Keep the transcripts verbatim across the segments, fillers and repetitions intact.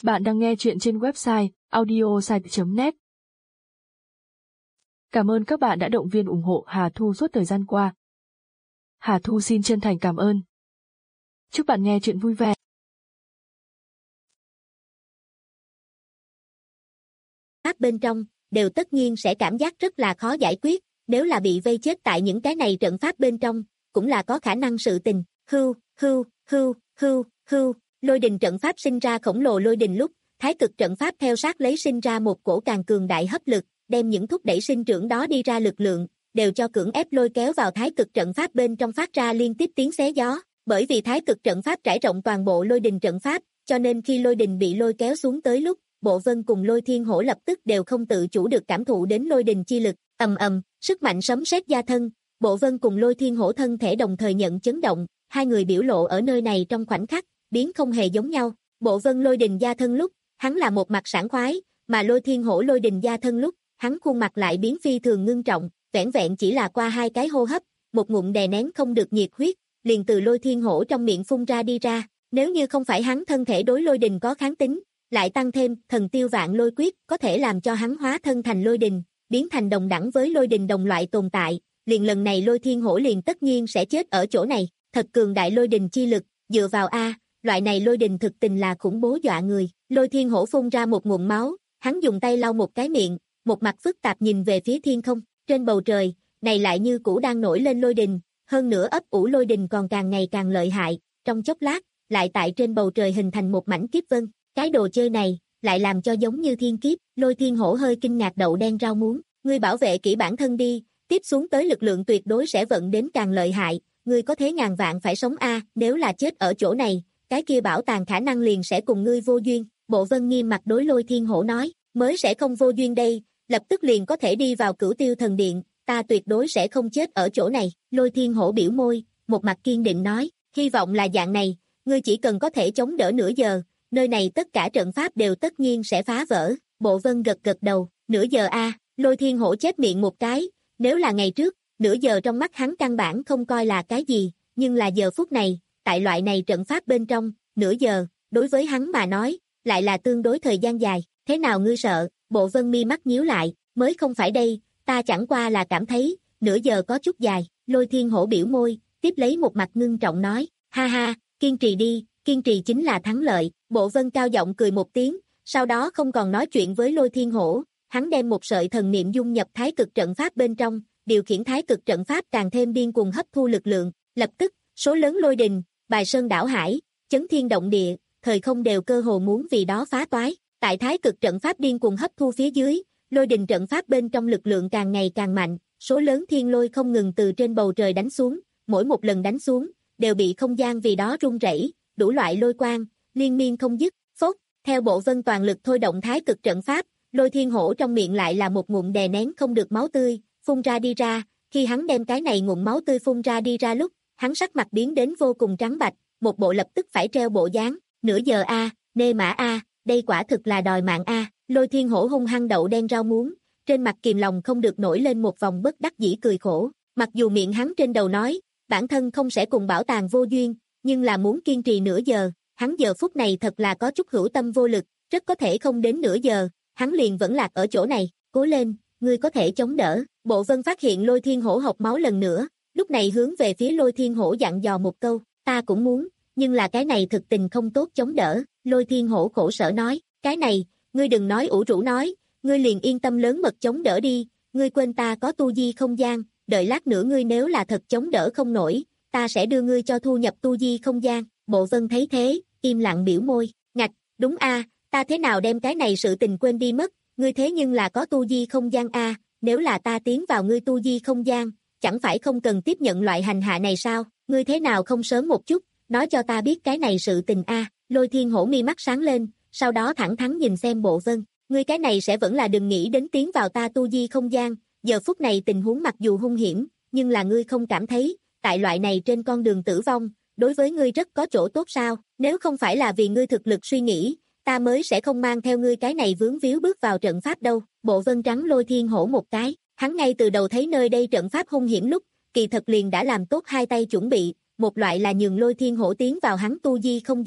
Bạn đang nghe chuyện trên website audiosite chấm net. Cảm ơn các bạn đã động viên ủng hộ Hà Thu suốt thời gian qua. Hà Thu xin chân thành cảm ơn. Chúc bạn nghe chuyện vui vẻ. Pháp bên trong, đều tất nhiên sẽ cảm giác rất là khó giải quyết, nếu là bị vây chết tại những cái này trận pháp bên trong, cũng là có khả năng sự tình. Hưu, hưu, hưu, hưu, hưu, lôi đình trận pháp sinh ra khổng lồ lôi đình lúc, thái cực trận pháp theo sát lấy sinh ra một cổ càng cường đại hấp lực, đem những thúc đẩy sinh trưởng đó đi ra lực lượng, đều cho cưỡng ép lôi kéo vào thái cực trận pháp bên trong phát ra liên tiếp tiếng xé gió. Bởi vì thái cực trận pháp trải rộng toàn bộ lôi đình trận pháp, cho nên khi lôi đình bị lôi kéo xuống tới lúc, Bộ Vân cùng Lôi Thiên Hổ lập tức đều không tự chủ được cảm thụ đến lôi đình chi lực, ầm ầm, sức mạnh sấm sét gia thân, Bộ Vân cùng Lôi Thiên Hổ thân thể đồng thời nhận chấn động, hai người biểu lộ ở nơi này trong khoảnh khắc, biến không hề giống nhau. Bộ Vân lôi đình gia thân lúc, hắn là một mặt sảng khoái, mà Lôi Thiên Hổ lôi đình gia thân lúc, hắn khuôn mặt lại biến phi thường ngưng trọng, vẻn vẹn chỉ là qua hai cái hô hấp, một ngụm đè nén không được nhiệt huyết, liền từ Lôi Thiên Hổ trong miệng phun ra đi ra, nếu như không phải hắn thân thể đối lôi đình có kháng tính, lại tăng thêm thần tiêu vạn lôi quyết có thể làm cho hắn hóa thân thành lôi đình, biến thành đồng đẳng với lôi đình đồng loại tồn tại, liền lần này Lôi Thiên Hổ liền tất nhiên sẽ chết ở chỗ này. Thật cường đại lôi đình chi lực, dựa vào a, loại này lôi đình thực tình là khủng bố dọa người. Lôi Thiên Hổ phun ra một nguồn máu, hắn dùng tay lau một cái miệng, một mặt phức tạp nhìn về phía thiên không, trên bầu trời, này lại như cũ đang nổi lên lôi đình, hơn nữa ấp ủ lôi đình còn càng ngày càng lợi hại, trong chốc lát, lại tại trên bầu trời hình thành một mảnh kiếp vân, cái đồ chơi này, lại làm cho giống như thiên kiếp. Lôi Thiên Hổ hơi kinh ngạc đậu đen rau muống, ngươi bảo vệ kỹ bản thân đi, tiếp xuống tới lực lượng tuyệt đối sẽ vận đến càng lợi hại, ngươi có thế ngàn vạn phải sống a, nếu là chết ở chỗ này, cái kia bảo tàng khả năng liền sẽ cùng ngươi vô duyên. Bộ Vân nghiêm mặt đối Lôi Thiên Hổ nói, mới sẽ không vô duyên đây, lập tức liền có thể đi vào Cửu Tiêu Thần Điện, ta tuyệt đối sẽ không chết ở chỗ này. Lôi Thiên Hổ biểu môi, một mặt kiên định nói, hy vọng là dạng này, ngươi chỉ cần có thể chống đỡ nửa giờ, nơi này tất cả trận pháp đều tất nhiên sẽ phá vỡ. Bộ Vân gật gật đầu, nửa giờ a, Lôi Thiên Hổ chép miệng một cái, nếu là ngày trước, nửa giờ trong mắt hắn căn bản không coi là cái gì, nhưng là giờ phút này, tại loại này trận pháp bên trong, nửa giờ, đối với hắn mà nói, lại là tương đối thời gian dài. Thế nào ngươi sợ? Bộ Vân mi mắt nhíu lại, mới không phải đây, ta chẳng qua là cảm thấy, nửa giờ có chút dài. Lôi Thiên Hổ biểu môi, tiếp lấy một mặt ngưng trọng nói, ha ha, kiên trì đi, kiên trì chính là thắng lợi. Bộ Vân cao giọng cười một tiếng, sau đó không còn nói chuyện với Lôi Thiên Hổ, hắn đem một sợi thần niệm dung nhập thái cực trận pháp bên trong, điều khiển thái cực trận pháp càng thêm điên cuồng hấp thu lực lượng, lập tức, số lớn lôi đình, bài sơn đảo hải, chấn thiên động địa, thời không đều cơ hồ muốn vì đó phá toái. Tại thái cực trận pháp điên cuồng hấp thu phía dưới, lôi đình trận pháp bên trong lực lượng càng ngày càng mạnh, số lớn thiên lôi không ngừng từ trên bầu trời đánh xuống, mỗi một lần đánh xuống, đều bị không gian vì đó rung rẩy, đủ loại lôi quang, liên miên không dứt. Phốt, theo Bộ Vân toàn lực thôi động thái cực trận pháp, Lôi Thiên Hổ trong miệng lại là một ngụm đè nén không được máu tươi, phun ra đi ra, khi hắn đem cái này ngụm máu tươi phun ra đi ra lúc, hắn sắc mặt biến đến vô cùng trắng bạch, một bộ lập tức phải treo bộ dáng, nửa giờ a, nê mã a, đây quả thực là đòi mạng a. Lôi Thiên Hổ hung hăng đậu đen rau muống, trên mặt kìm lòng không được nổi lên một vòng bất đắc dĩ cười khổ, mặc dù miệng hắn trên đầu nói, bản thân không sẽ cùng bảo tàng vô duyên, nhưng là muốn kiên trì nửa giờ, hắn giờ phút này thật là có chút hữu tâm vô lực, rất có thể không đến nửa giờ, hắn liền vẫn lạc ở chỗ này. Cố lên, ngươi có thể chống đỡ. Bộ Vân phát hiện Lôi Thiên Hổ hộc máu lần nữa, lúc này hướng về phía Lôi Thiên Hổ dặn dò một câu, ta cũng muốn, nhưng là cái này thực tình không tốt chống đỡ. Lôi Thiên Hổ khổ sở nói, cái này, ngươi đừng nói ủ rũ nói, ngươi liền yên tâm lớn mật chống đỡ đi, ngươi quên ta có tu di không gian, đợi lát nữa ngươi nếu là thật chống đỡ không nổi, ta sẽ đưa ngươi cho thu nhập tu di không gian. Bộ Vân thấy thế, im lặng biểu môi, ngạch, đúng a, ta thế nào đem cái này sự tình quên đi mất, ngươi thế nhưng là có tu di không gian a, nếu là ta tiến vào ngươi tu di không gian, chẳng phải không cần tiếp nhận loại hành hạ này sao, ngươi thế nào không sớm một chút, nói cho ta biết cái này sự tình a. Lôi Thiên Hổ mi mắt sáng lên, sau đó thẳng thắn nhìn xem Bộ Vân, ngươi cái này sẽ vẫn là đừng nghĩ đến tiến vào ta tu di không gian, giờ phút này tình huống mặc dù hung hiểm, nhưng là ngươi không cảm thấy, tại loại này trên con đường tử vong, đối với ngươi rất có chỗ tốt sao, nếu không phải là vì ngươi thực lực suy nghĩ, ta mới sẽ không mang theo ngươi cái này vướng víu bước vào trận pháp đâu. Bộ Vân trắng Lôi Thiên Hổ một cái, hắn ngay từ đầu thấy nơi đây trận pháp hung hiểm lúc, kỳ thật liền đã làm tốt hai tay chuẩn bị, một loại là nhường Lôi Thiên Hổ tiến vào hắn tu di không gian,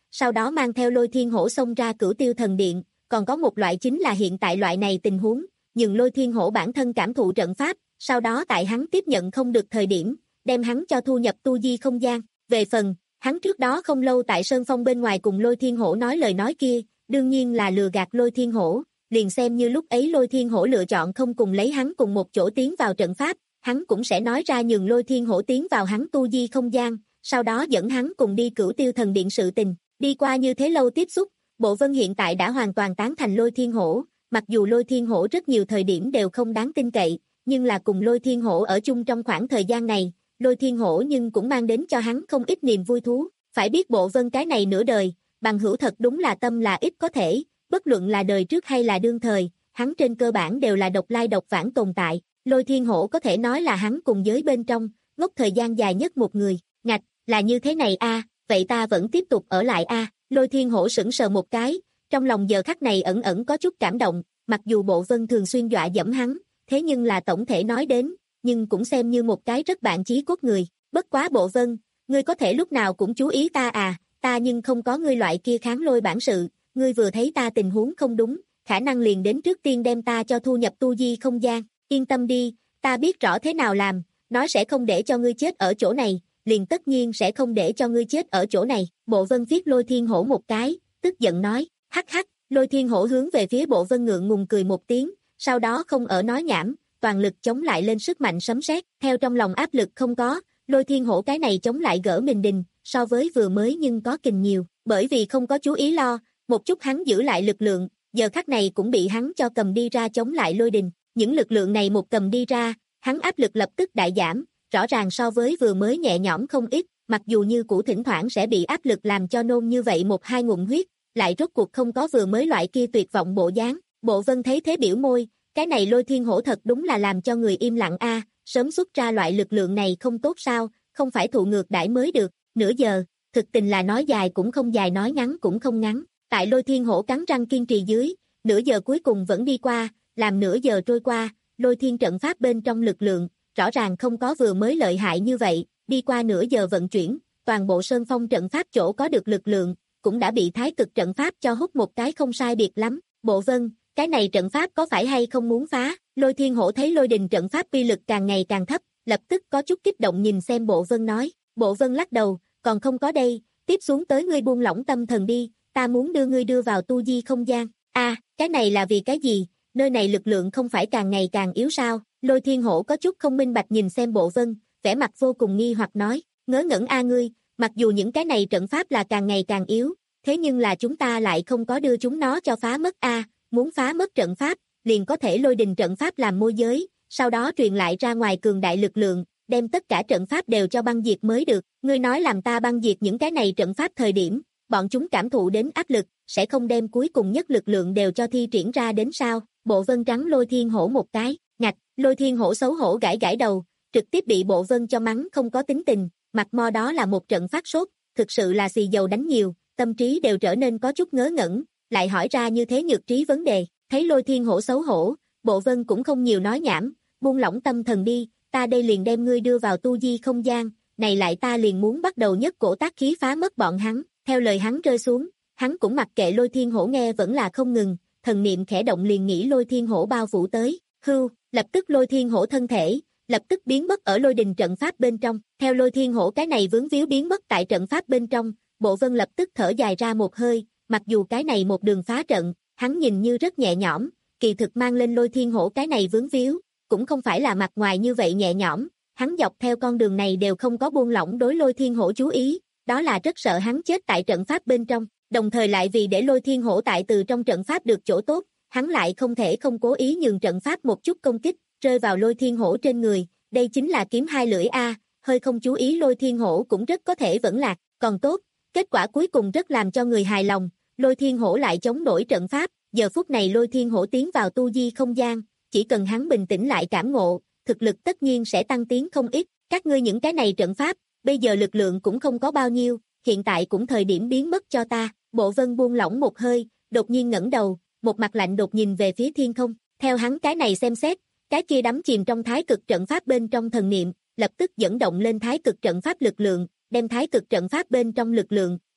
sau đó mang theo Lôi Thiên Hổ xông ra Cửu Tiêu Thần Điện, còn có một loại chính là hiện tại loại này tình huống, nhưng Lôi Thiên Hổ bản thân cảm thụ trận pháp, sau đó tại hắn tiếp nhận không được thời điểm, đem hắn cho thu nhập tu di không gian. Về phần, hắn trước đó không lâu tại Sơn Phong bên ngoài cùng Lôi Thiên Hổ nói lời nói kia, đương nhiên là lừa gạt Lôi Thiên Hổ, liền xem như lúc ấy Lôi Thiên Hổ lựa chọn không cùng lấy hắn cùng một chỗ tiến vào trận pháp, hắn cũng sẽ nói ra nhường Lôi Thiên Hổ tiến vào hắn tu di không gian, sau đó dẫn hắn cùng đi Cửu Tiêu Thần Điện sự tình. Đi qua như thế lâu tiếp xúc, Bộ Vân hiện tại đã hoàn toàn tán thành Lôi Thiên Hổ, mặc dù Lôi Thiên Hổ rất nhiều thời điểm đều không đáng tin cậy, nhưng là cùng Lôi Thiên Hổ ở chung trong khoảng thời gian này, Lôi Thiên Hổ nhưng cũng mang đến cho hắn không ít niềm vui thú. Phải biết Bộ Vân cái này nửa đời, bằng hữu thật đúng là tâm là ít có thể, bất luận là đời trước hay là đương thời, hắn trên cơ bản đều là độc lai độc vãng tồn tại. Lôi Thiên Hổ có thể nói là hắn cùng giới bên trong, ngốc thời gian dài nhất một người. Ngạch, là như thế này a, à, vậy ta vẫn tiếp tục ở lại a. À. Lôi Thiên Hổ sững sờ một cái, trong lòng giờ khắc này ẩn ẩn có chút cảm động, mặc dù Bộ Vân thường xuyên dọa dẫm hắn, thế nhưng là tổng thể nói đến, nhưng cũng xem như một cái rất bạn chí cốt người. Bất quá Bộ Vân, ngươi có thể lúc nào cũng chú ý ta à, ta nhưng không có ngươi loại kia kháng lôi bản sự, ngươi vừa thấy ta tình huống không đúng, khả năng liền đến trước tiên đem ta cho thu nhập tu di không gian, yên tâm đi, ta biết rõ thế nào làm, nói sẽ không để cho ngươi chết ở chỗ này, liền tất nhiên sẽ không để cho ngươi chết ở chỗ này. Bộ Vân viết Lôi Thiên Hổ một cái, tức giận nói, hắc hắc. Lôi Thiên Hổ hướng về phía Bộ Vân ngượng ngùng cười một tiếng, sau đó không ở nói nhảm, toàn lực chống lại lên sức mạnh sấm sét, theo trong lòng áp lực không có, Lôi Thiên Hổ cái này chống lại gỡ mình đình, so với vừa mới nhưng có kình nhiều, bởi vì không có chú ý lo, một chút hắn giữ lại lực lượng, giờ khắc này cũng bị hắn cho cầm đi ra chống lại lôi đình, những lực lượng này một cầm đi ra, hắn áp lực lập tức đại giảm, rõ ràng so với vừa mới nhẹ nhõm không ít, mặc dù như cũ thỉnh thoảng sẽ bị áp lực làm cho nôn như vậy một hai ngụm huyết, lại rốt cuộc không có vừa mới loại kia tuyệt vọng bộ dáng. Bộ Vân thấy thế biểu môi, cái này Lôi Thiên Hổ thật đúng là làm cho người im lặng a, à, sớm xuất ra loại lực lượng này không tốt sao, không phải thụ ngược đãi mới được. Nửa giờ, thực tình là nói dài cũng không dài nói ngắn cũng không ngắn, tại Lôi Thiên Hổ cắn răng kiên trì dưới, nửa giờ cuối cùng vẫn đi qua, làm nửa giờ trôi qua, Lôi Thiên trận pháp bên trong lực lượng, rõ ràng không có vừa mới lợi hại như vậy, đi qua nửa giờ vận chuyển, toàn bộ Sơn Phong trận pháp chỗ có được lực lượng, cũng đã bị Thái Cực trận pháp cho hút một cái không sai biệt lắm. Bộ Vân, cái này trận pháp có phải hay không muốn phá? Lôi Thiên Hổ thấy lôi đình trận pháp uy lực càng ngày càng thấp, lập tức có chút kích động nhìn xem Bộ Vân nói. Bộ Vân lắc đầu, còn không có đây, tiếp xuống tới ngươi buông lỏng tâm thần đi, ta muốn đưa ngươi đưa vào tu di không gian. A, à, cái này là vì cái gì? Nơi này lực lượng không phải càng ngày càng yếu sao? Lôi Thiên Hổ có chút không minh bạch nhìn xem Bộ Vân, vẻ mặt vô cùng nghi hoặc nói, ngớ ngẩn a ngươi, mặc dù những cái này trận pháp là càng ngày càng yếu, thế nhưng là chúng ta lại không có đưa chúng nó cho phá mất a, à, muốn phá mất trận pháp, liền có thể lôi đình trận pháp làm môi giới, sau đó truyền lại ra ngoài cường đại lực lượng, đem tất cả trận pháp đều cho băng diệt mới được. Ngươi nói làm ta băng diệt những cái này trận pháp thời điểm, bọn chúng cảm thụ đến áp lực, sẽ không đem cuối cùng nhất lực lượng đều cho thi triển ra đến sao? Bộ Vân trắng Lôi Thiên Hổ một cái, ngạch, Lôi Thiên Hổ xấu hổ gãi gãi đầu, trực tiếp bị Bộ Vân cho mắng không có tính tình, mặt mo đó là một trận phát sốt, thực sự là xì dầu đánh nhiều, tâm trí đều trở nên có chút ngớ ngẩn, lại hỏi ra như thế nhược trí vấn đề, thấy Lôi Thiên Hổ xấu hổ, Bộ Vân cũng không nhiều nói nhảm, buông lỏng tâm thần đi, ta đây liền đem ngươi đưa vào tu di không gian, này lại ta liền muốn bắt đầu nhất cổ tác khí phá mất bọn hắn. Theo lời hắn rơi xuống, hắn cũng mặc kệ Lôi Thiên Hổ nghe vẫn là không ngừng, thần niệm khẽ động liền nghĩ Lôi Thiên Hổ bao phủ tới, hưu, lập tức Lôi Thiên Hổ thân thể, lập tức biến mất ở lôi đình trận pháp bên trong, theo Lôi Thiên Hổ cái này vướng víu biến mất tại trận pháp bên trong, Bộ Vân lập tức thở dài ra một hơi, mặc dù cái này một đường phá trận, hắn nhìn như rất nhẹ nhõm, kỳ thực mang lên Lôi Thiên Hổ cái này vướng víu, cũng không phải là mặt ngoài như vậy nhẹ nhõm, hắn dọc theo con đường này đều không có buông lỏng đối Lôi Thiên Hổ chú ý, đó là rất sợ hắn chết tại trận pháp bên trong, đồng thời lại vì để Lôi Thiên Hổ tại từ trong trận pháp được chỗ tốt, hắn lại không thể không cố ý nhường trận pháp một chút công kích, rơi vào Lôi Thiên Hổ trên người, đây chính là kiếm hai lưỡi a, hơi không chú ý Lôi Thiên Hổ cũng rất có thể vẫn lạc, còn tốt, kết quả cuối cùng rất làm cho người hài lòng, Lôi Thiên Hổ lại chống nổi trận pháp, giờ phút này Lôi Thiên Hổ tiến vào tu di không gian, chỉ cần hắn bình tĩnh lại cảm ngộ, thực lực tất nhiên sẽ tăng tiến không ít, các ngươi những cái này trận pháp, bây giờ lực lượng cũng không có bao nhiêu, hiện tại cũng thời điểm biến mất cho ta. Bộ Vân buông lỏng một hơi, đột nhiên ngẩng đầu, một mặt lạnh đột nhìn về phía thiên không, theo hắn cái này xem xét, cái kia đắm chìm trong thái cực trận pháp bên trong thần niệm, lập tức dẫn động lên thái cực trận pháp lực lượng, đem thái cực trận pháp bên trong lực lượng,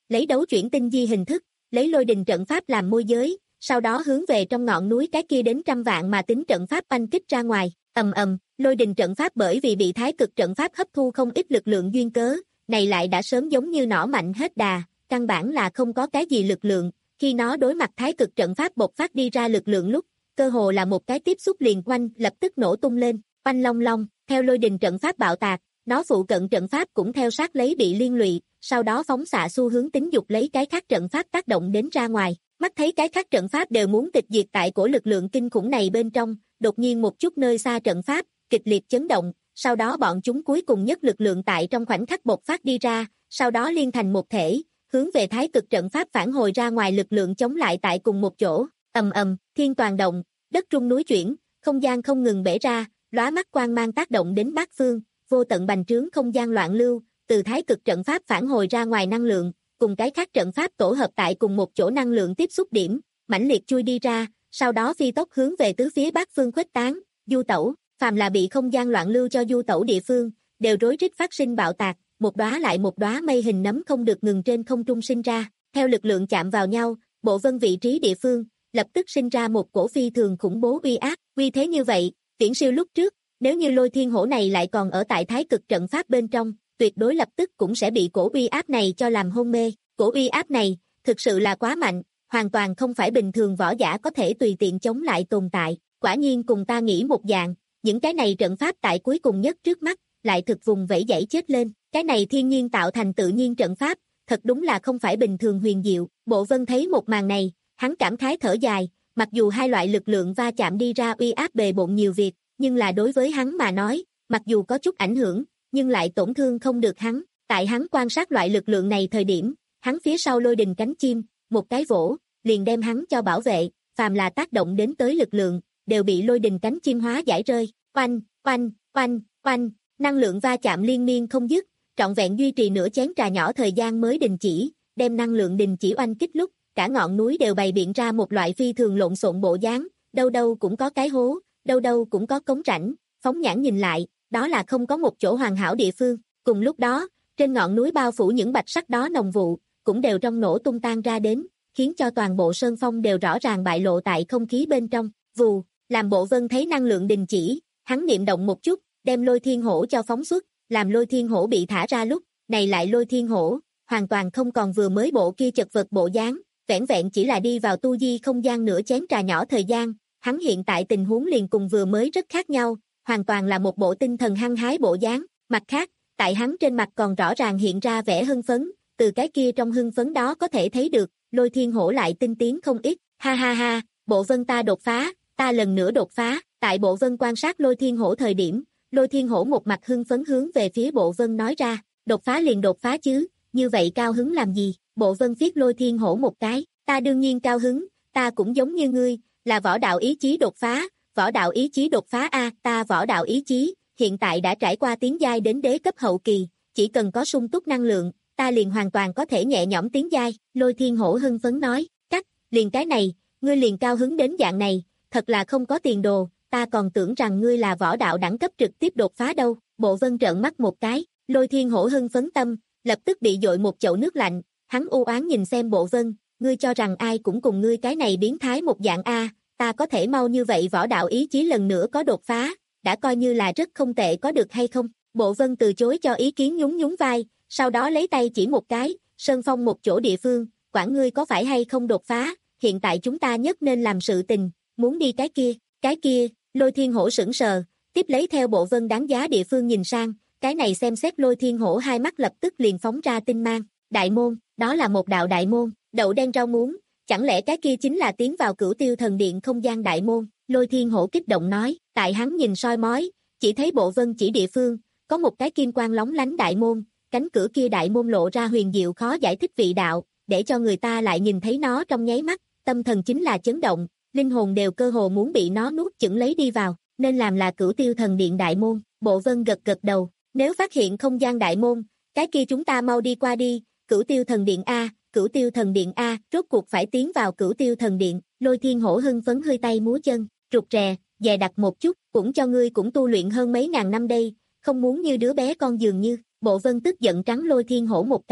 lấy đấu chuyển tinh di hình thức, lấy lôi đình trận pháp làm môi giới, sau đó hướng về trong ngọn núi cái kia đến trăm vạn mà tính trận pháp oanh kích ra ngoài, ầm ầm, lôi đình trận pháp bởi vì bị thái cực trận pháp hấp thu không ít lực lượng duyên cớ, này lại đã sớm giống như nỏ mạnh hết đà, căn bản là không có cái gì lực lượng, khi nó đối mặt thái cực trận pháp bộc phát đi ra lực lượng lúc, cơ hồ là một cái tiếp xúc liền quanh lập tức nổ tung lên, oanh long long, theo lôi đình trận pháp bạo tạc, nó phụ cận trận pháp cũng theo sát lấy bị liên lụy, sau đó phóng xạ xu hướng tính dục lấy cái khác trận pháp tác động đến ra ngoài, mắt thấy cái khác trận pháp đều muốn tịch diệt tại cổ lực lượng kinh khủng này bên trong, đột nhiên một chút nơi xa trận pháp, kịch liệt chấn động, sau đó bọn chúng cuối cùng nhất lực lượng tại trong khoảnh khắc bộc phát đi ra, sau đó liên thành một thể, hướng về thái cực trận pháp phản hồi ra ngoài lực lượng chống lại tại cùng một chỗ, ầm ầm, thiên toàn động, đất rung núi chuyển, không gian không ngừng bể ra, lóa mắt quang mang tác động đến bát phương, vô tận bành trướng không gian loạn lưu, từ thái cực trận pháp phản hồi ra ngoài năng lượng, cùng cái khác trận pháp tổ hợp tại cùng một chỗ năng lượng tiếp xúc điểm, mãnh liệt chui đi ra, sau đó phi tốc hướng về tứ phía bát phương khuếch tán, du tẩu, phàm là bị không gian loạn lưu cho du tẩu địa phương, đều rối rít phát sinh bạo tạc, một đóa lại một đóa mây hình nấm không được ngừng trên không trung sinh ra, theo lực lượng chạm vào nhau, bộ vân vị trí địa phương, lập tức sinh ra một cổ phi thường khủng bố uy áp, uy thế như vậy, viễn siêu lúc trước, nếu như lôi thiên hổ này lại còn ở tại thái cực trận pháp bên trong, tuyệt đối lập tức cũng sẽ bị cổ uy áp này cho làm hôn mê, cổ uy áp này, thực sự là quá mạnh, hoàn toàn không phải bình thường võ giả có thể tùy tiện chống lại tồn tại, quả nhiên cùng ta nghĩ một dạng, những cái này trận pháp tại cuối cùng nhất trước mắt, lại thực vùng vẫy dãy chết lên, cái này thiên nhiên tạo thành tự nhiên trận pháp, thật đúng là không phải bình thường huyền diệu, Bộ Vân thấy một màn này, hắn cảm khái thở dài, mặc dù hai loại lực lượng va chạm đi ra uy áp bề bộn nhiều việc, nhưng là đối với hắn mà nói, mặc dù có chút ảnh hưởng, nhưng lại tổn thương không được hắn, tại hắn quan sát loại lực lượng này thời điểm, hắn phía sau lôi đình cánh chim, một cái vỗ, liền đem hắn cho bảo vệ, phàm là tác động đến tới lực lượng, đều bị lôi đình cánh chim hóa giải rơi, oanh, oanh, oanh, oanh, năng lượng va chạm liên miên không dứt, trọn vẹn duy trì nửa chén trà nhỏ thời gian mới đình chỉ, đem năng lượng đình chỉ oanh kích lúc, cả ngọn núi đều bày biện ra một loại phi thường lộn xộn bộ dáng, đâu đâu cũng có cái hố, đâu đâu cũng có cống rãnh, phóng nhãn nhìn lại, đó là không có một chỗ hoàn hảo địa phương, cùng lúc đó, trên ngọn núi bao phủ những bạch sắc đó nồng vụ, cũng đều trong nổ tung tan ra đến, khiến cho toàn bộ sơn phong đều rõ ràng bại lộ tại không khí bên trong, vù, làm Bộ Vân thấy năng lượng đình chỉ, hắn niệm động một chút, đem lôi thiên hổ cho phóng xuất, làm lôi thiên hổ bị thả ra lúc, này lại lôi thiên hổ, hoàn toàn không còn vừa mới bộ kia chật vật bộ dáng, vẻn vẹn chỉ là đi vào tu di không gian nửa chén trà nhỏ thời gian, hắn hiện tại tình huống liền cùng vừa mới rất khác nhau, hoàn toàn là một bộ tinh thần hăng hái bộ dáng, mặt khác, tại hắn trên mặt còn rõ ràng hiện ra vẻ hưng phấn, từ cái kia trong hưng phấn đó có thể thấy được, lôi thiên hổ lại tinh tiến không ít, ha ha ha, Bộ Vân ta đột phá, ta lần nữa đột phá, tại Bộ Vân quan sát lôi thiên hổ thời điểm, lôi thiên hổ một mặt hưng phấn hướng về phía Bộ Vân nói ra, đột phá liền đột phá chứ, như vậy cao hứng làm gì, Bộ Vân viết lôi thiên hổ một cái, ta đương nhiên cao hứng, ta cũng giống như ngươi, là võ đạo ý chí đột phá, võ đạo ý chí đột phá a, ta võ đạo ý chí, hiện tại đã trải qua tiến giai đến đế cấp hậu kỳ, chỉ cần có sung túc năng lượng, ta liền hoàn toàn có thể nhẹ nhõm tiến giai, lôi thiên hổ hưng phấn nói, cắt, liền cái này, ngươi liền cao hứng đến dạng này, thật là không có tiền đồ, ta còn tưởng rằng ngươi là võ đạo đẳng cấp trực tiếp đột phá đâu, Bộ Vân trợn mắt một cái, lôi thiên hổ hưng phấn tâm, lập tức bị dội một chậu nước lạnh, hắn u oán nhìn xem Bộ Vân, ngươi cho rằng ai cũng cùng ngươi cái này biến thái một dạng a, ta có thể mau như vậy võ đạo ý chí lần nữa có đột phá, đã coi như là rất không tệ có được hay không, Bộ Vân từ chối cho ý kiến nhún nhún vai, sau đó lấy tay chỉ một cái, sơn phong một chỗ địa phương, quản ngươi có phải hay không đột phá, hiện tại chúng ta nhất nên làm sự tình, muốn đi cái kia, cái kia, lôi thiên hổ sững sờ, tiếp lấy theo Bộ Vân đáng giá địa phương nhìn sang, cái này xem xét lôi thiên hổ hai mắt lập tức liền phóng ra tinh mang, đại môn, đó là một đạo đại môn, đậu đen rau muống, chẳng lẽ cái kia chính là tiến vào Cửu Tiêu Thần Điện không gian đại môn, lôi thiên hổ kích động nói, tại hắn nhìn soi mói, chỉ thấy Bộ Vân chỉ địa phương, có một cái kim quang lóng lánh đại môn, cánh cửa kia đại môn lộ ra huyền diệu khó giải thích vị đạo, để cho người ta lại nhìn thấy nó trong nháy mắt, tâm thần chính là chấn động, linh hồn đều cơ hồ muốn bị nó nuốt chửng lấy đi vào, nên làm là Cửu Tiêu Thần Điện đại môn, Bộ Vân gật gật đầu, nếu phát hiện không gian đại môn, cái kia chúng ta mau đi qua đi, Cửu Tiêu Thần Điện A, Cửu Tiêu Thần Điện A, rốt cuộc phải tiến vào Cửu Tiêu Thần Điện, lôi thiên hổ hưng phấn hơi tay múa chân, rụt rè, dè đặt một chút, cũng cho ngươi cũng tu luyện hơn mấy ngàn năm đây, không muốn như đứa bé con dường như, Bộ Vân tức giận trắng lôi thiên hổ một cái,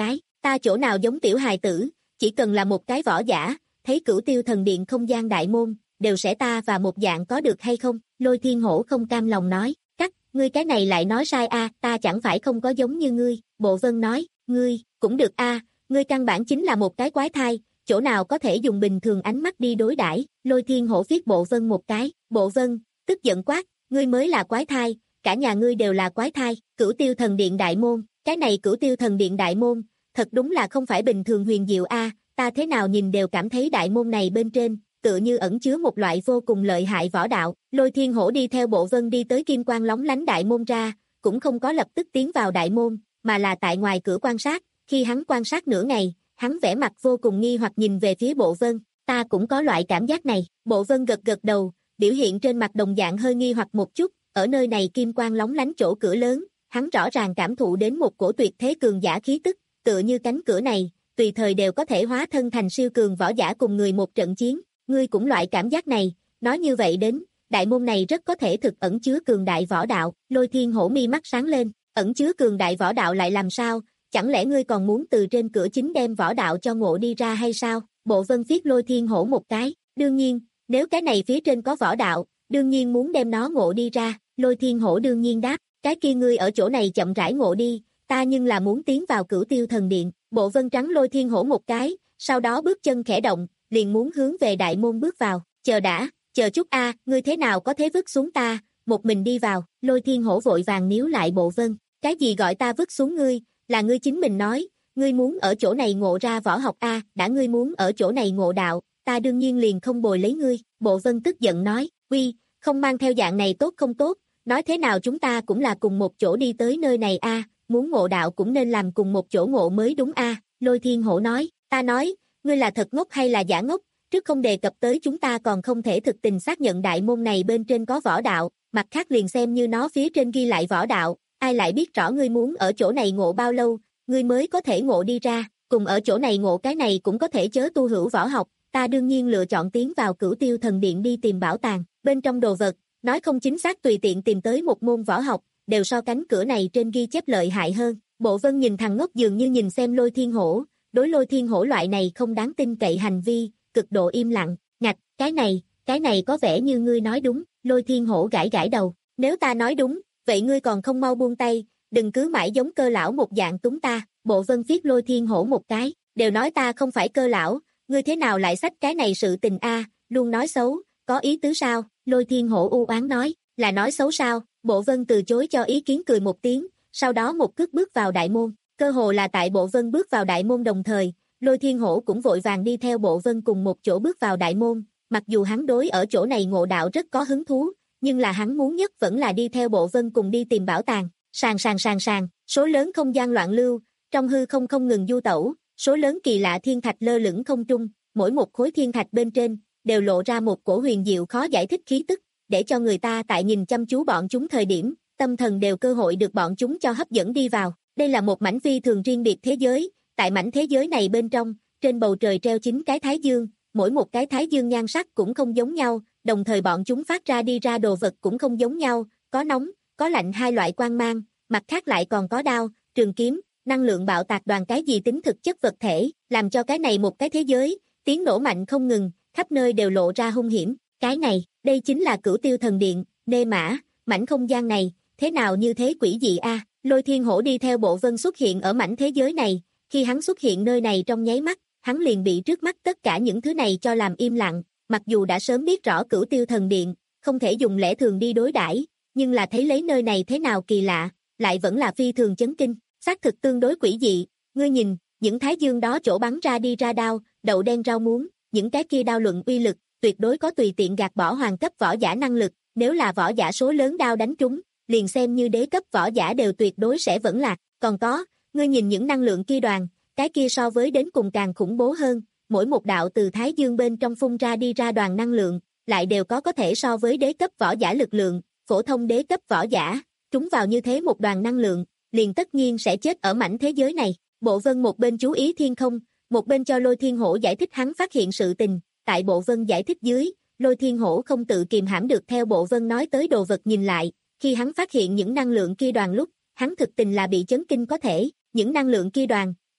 ta chỗ nào giống tiểu hài tử, chỉ cần là một cái võ giả, thấy Cửu Tiêu Thần Điện không gian đại môn, đều sẽ ta và một dạng có được hay không? Lôi Thiên Hổ không cam lòng nói, cắt, ngươi cái này lại nói sai a, ta chẳng phải không có giống như ngươi. Bộ Vân nói, ngươi, cũng được a, ngươi căn bản chính là một cái quái thai, chỗ nào có thể dùng bình thường ánh mắt đi đối đãi. Lôi Thiên Hổ viết Bộ Vân một cái, Bộ Vân, tức giận quát, ngươi mới là quái thai, cả nhà ngươi đều là quái thai. Cửu Tiêu Thần Điện đại môn, cái này Cửu Tiêu Thần Điện đại môn, thật đúng là không phải bình thường huyền diệu a, ta thế nào nhìn đều cảm thấy đại môn này bên trên, tựa như ẩn chứa một loại vô cùng lợi hại võ đạo. Lôi Thiên Hổ đi theo Bộ Vân đi tới kim quang lóng lánh đại môn ra, cũng không có lập tức tiến vào đại môn, mà là tại ngoài cửa quan sát. Khi hắn quan sát nửa ngày, hắn vẻ mặt vô cùng nghi hoặc nhìn về phía Bộ Vân, ta cũng có loại cảm giác này. Bộ Vân gật gật đầu, biểu hiện trên mặt đồng dạng hơi nghi hoặc một chút, ở nơi này kim quang lóng lánh chỗ cửa lớn, hắn rõ ràng cảm thụ đến một cổ tuyệt thế cường giả khí tức, tựa như cánh cửa này, tùy thời đều có thể hóa thân thành siêu cường võ giả cùng người một trận chiến. Ngươi cũng loại cảm giác này, nói như vậy đến, đại môn này rất có thể thực ẩn chứa cường đại võ đạo. Lôi Thiên Hổ mi mắt sáng lên, ẩn chứa cường đại võ đạo lại làm sao, chẳng lẽ ngươi còn muốn từ trên cửa chính đem võ đạo cho ngộ đi ra hay sao? Bộ Vân viết Lôi Thiên Hổ một cái, đương nhiên, nếu cái này phía trên có võ đạo, đương nhiên muốn đem nó ngộ đi ra. Lôi Thiên Hổ đương nhiên đáp, cái kia ngươi ở chỗ này chậm rãi ngộ đi, ta nhưng là muốn tiến vào Cửu Tiêu Thần Điện. Bộ Vân trắng Lôi Thiên Hổ một cái, sau đó bước chân khẽ động, liền muốn hướng về đại môn bước vào. Chờ đã, chờ chút a, ngươi thế nào có thế vứt xuống ta, một mình đi vào? Lôi Thiên Hổ vội vàng níu lại Bộ Vân, cái gì gọi ta vứt xuống ngươi, là ngươi chính mình nói, ngươi muốn ở chỗ này ngộ ra võ học a, đã ngươi muốn ở chỗ này ngộ đạo, ta đương nhiên liền không bồi lấy ngươi. Bộ Vân tức giận nói, uy, không mang theo dạng này tốt không tốt, nói thế nào chúng ta cũng là cùng một chỗ đi tới nơi này a, muốn ngộ đạo cũng nên làm cùng một chỗ ngộ mới đúng a. Lôi Thiên Hổ nói, ta nói, ngươi là thật ngốc hay là giả ngốc, trước không đề cập tới chúng ta còn không thể thực tình xác nhận đại môn này bên trên có võ đạo, mặt khác liền xem như nó phía trên ghi lại võ đạo, ai lại biết rõ ngươi muốn ở chỗ này ngộ bao lâu, ngươi mới có thể ngộ đi ra, cùng ở chỗ này ngộ cái này cũng có thể chớ tu hữu võ học, ta đương nhiên lựa chọn tiến vào Cửu Tiêu Thần Điện đi tìm bảo tàng, bên trong đồ vật, nói không chính xác tùy tiện tìm tới một môn võ học, đều so cánh cửa này trên ghi chép lợi hại hơn. Bộ Vân nhìn thằng ngốc dường như nhìn xem Lôi Thiên Hổ, đối Lôi Thiên Hổ loại này không đáng tin cậy hành vi, cực độ im lặng, ngạch, cái này, cái này có vẻ như ngươi nói đúng. Lôi Thiên Hổ gãi gãi đầu, nếu ta nói đúng, vậy ngươi còn không mau buông tay, đừng cứ mãi giống cơ lão một dạng túng ta. Bộ Vân viết Lôi Thiên Hổ một cái, đều nói ta không phải cơ lão, ngươi thế nào lại xách cái này sự tình a, luôn nói xấu, có ý tứ sao? Lôi Thiên Hổ u oán nói, là nói xấu sao? Bộ Vân từ chối cho ý kiến cười một tiếng, sau đó một cước bước vào đại môn, cơ hồ là tại Bộ Vân bước vào đại môn đồng thời, Lôi Thiên Hổ cũng vội vàng đi theo Bộ Vân cùng một chỗ bước vào đại môn, mặc dù hắn đối ở chỗ này ngộ đạo rất có hứng thú, nhưng là hắn muốn nhất vẫn là đi theo Bộ Vân cùng đi tìm bảo tàng. Sàn sàn sàn sàn, số lớn không gian loạn lưu, trong hư không không ngừng du tẩu, số lớn kỳ lạ thiên thạch lơ lửng không trung, mỗi một khối thiên thạch bên trên đều lộ ra một cổ huyền diệu khó giải thích khí tức, để cho người ta tại nhìn chăm chú bọn chúng thời điểm, tâm thần đều cơ hội được bọn chúng cho hấp dẫn đi vào. Đây là một mảnh phi thường riêng biệt thế giới, tại mảnh thế giới này bên trong, trên bầu trời treo chín cái thái dương, mỗi một cái thái dương nhan sắc cũng không giống nhau, đồng thời bọn chúng phát ra đi ra đồ vật cũng không giống nhau, có nóng, có lạnh hai loại quang mang, mặt khác lại còn có đao, trường kiếm, năng lượng bạo tạc đoàn cái gì tính thực chất vật thể, làm cho cái này một cái thế giới, tiếng nổ mạnh không ngừng, khắp nơi đều lộ ra hung hiểm. Cái này, đây chính là Cửu Tiêu Thần Điện, Nê Mã, mảnh không gian này, thế nào như thế quỷ dị a? Lôi Thiên Hổ đi theo Bộ Vân xuất hiện ở mảnh thế giới này, khi hắn xuất hiện nơi này trong nháy mắt, hắn liền bị trước mắt tất cả những thứ này cho làm im lặng, mặc dù đã sớm biết rõ Cửu Tiêu Thần Điện, không thể dùng lẽ thường đi đối đãi, nhưng là thấy lấy nơi này thế nào kỳ lạ, lại vẫn là phi thường chấn kinh, xác thực tương đối quỷ dị. Ngươi nhìn, những thái dương đó chỗ bắn ra đi ra đao, đậu đen rau muống, những cái kia đao luận uy lực, tuyệt đối có tùy tiện gạt bỏ hoàng cấp võ giả năng lực, nếu là võ giả số lớn đao đánh trúng, liền xem như đế cấp võ giả đều tuyệt đối sẽ vẫn lạc. Còn có, ngươi nhìn những năng lượng kia đoàn, cái kia so với đến cùng càng khủng bố hơn, mỗi một đạo từ thái dương bên trong phun ra đi ra đoàn năng lượng, lại đều có có thể so với đế cấp võ giả lực lượng, phổ thông đế cấp võ giả, trúng vào như thế một đoàn năng lượng, liền tất nhiên sẽ chết ở mảnh thế giới này. Bộ Vân một bên chú ý thiên không, một bên cho Lôi Thiên Hổ giải thích hắn phát hiện sự tình, tại Bộ Vân giải thích dưới, Lôi Thiên Hổ không tự kìm hãm được theo Bộ Vân nói tới đồ vật nhìn lại, khi hắn phát hiện những năng lượng kia đoàn lúc, hắn thực tình là bị chấn kinh có thể, những năng lượng kia đoàn,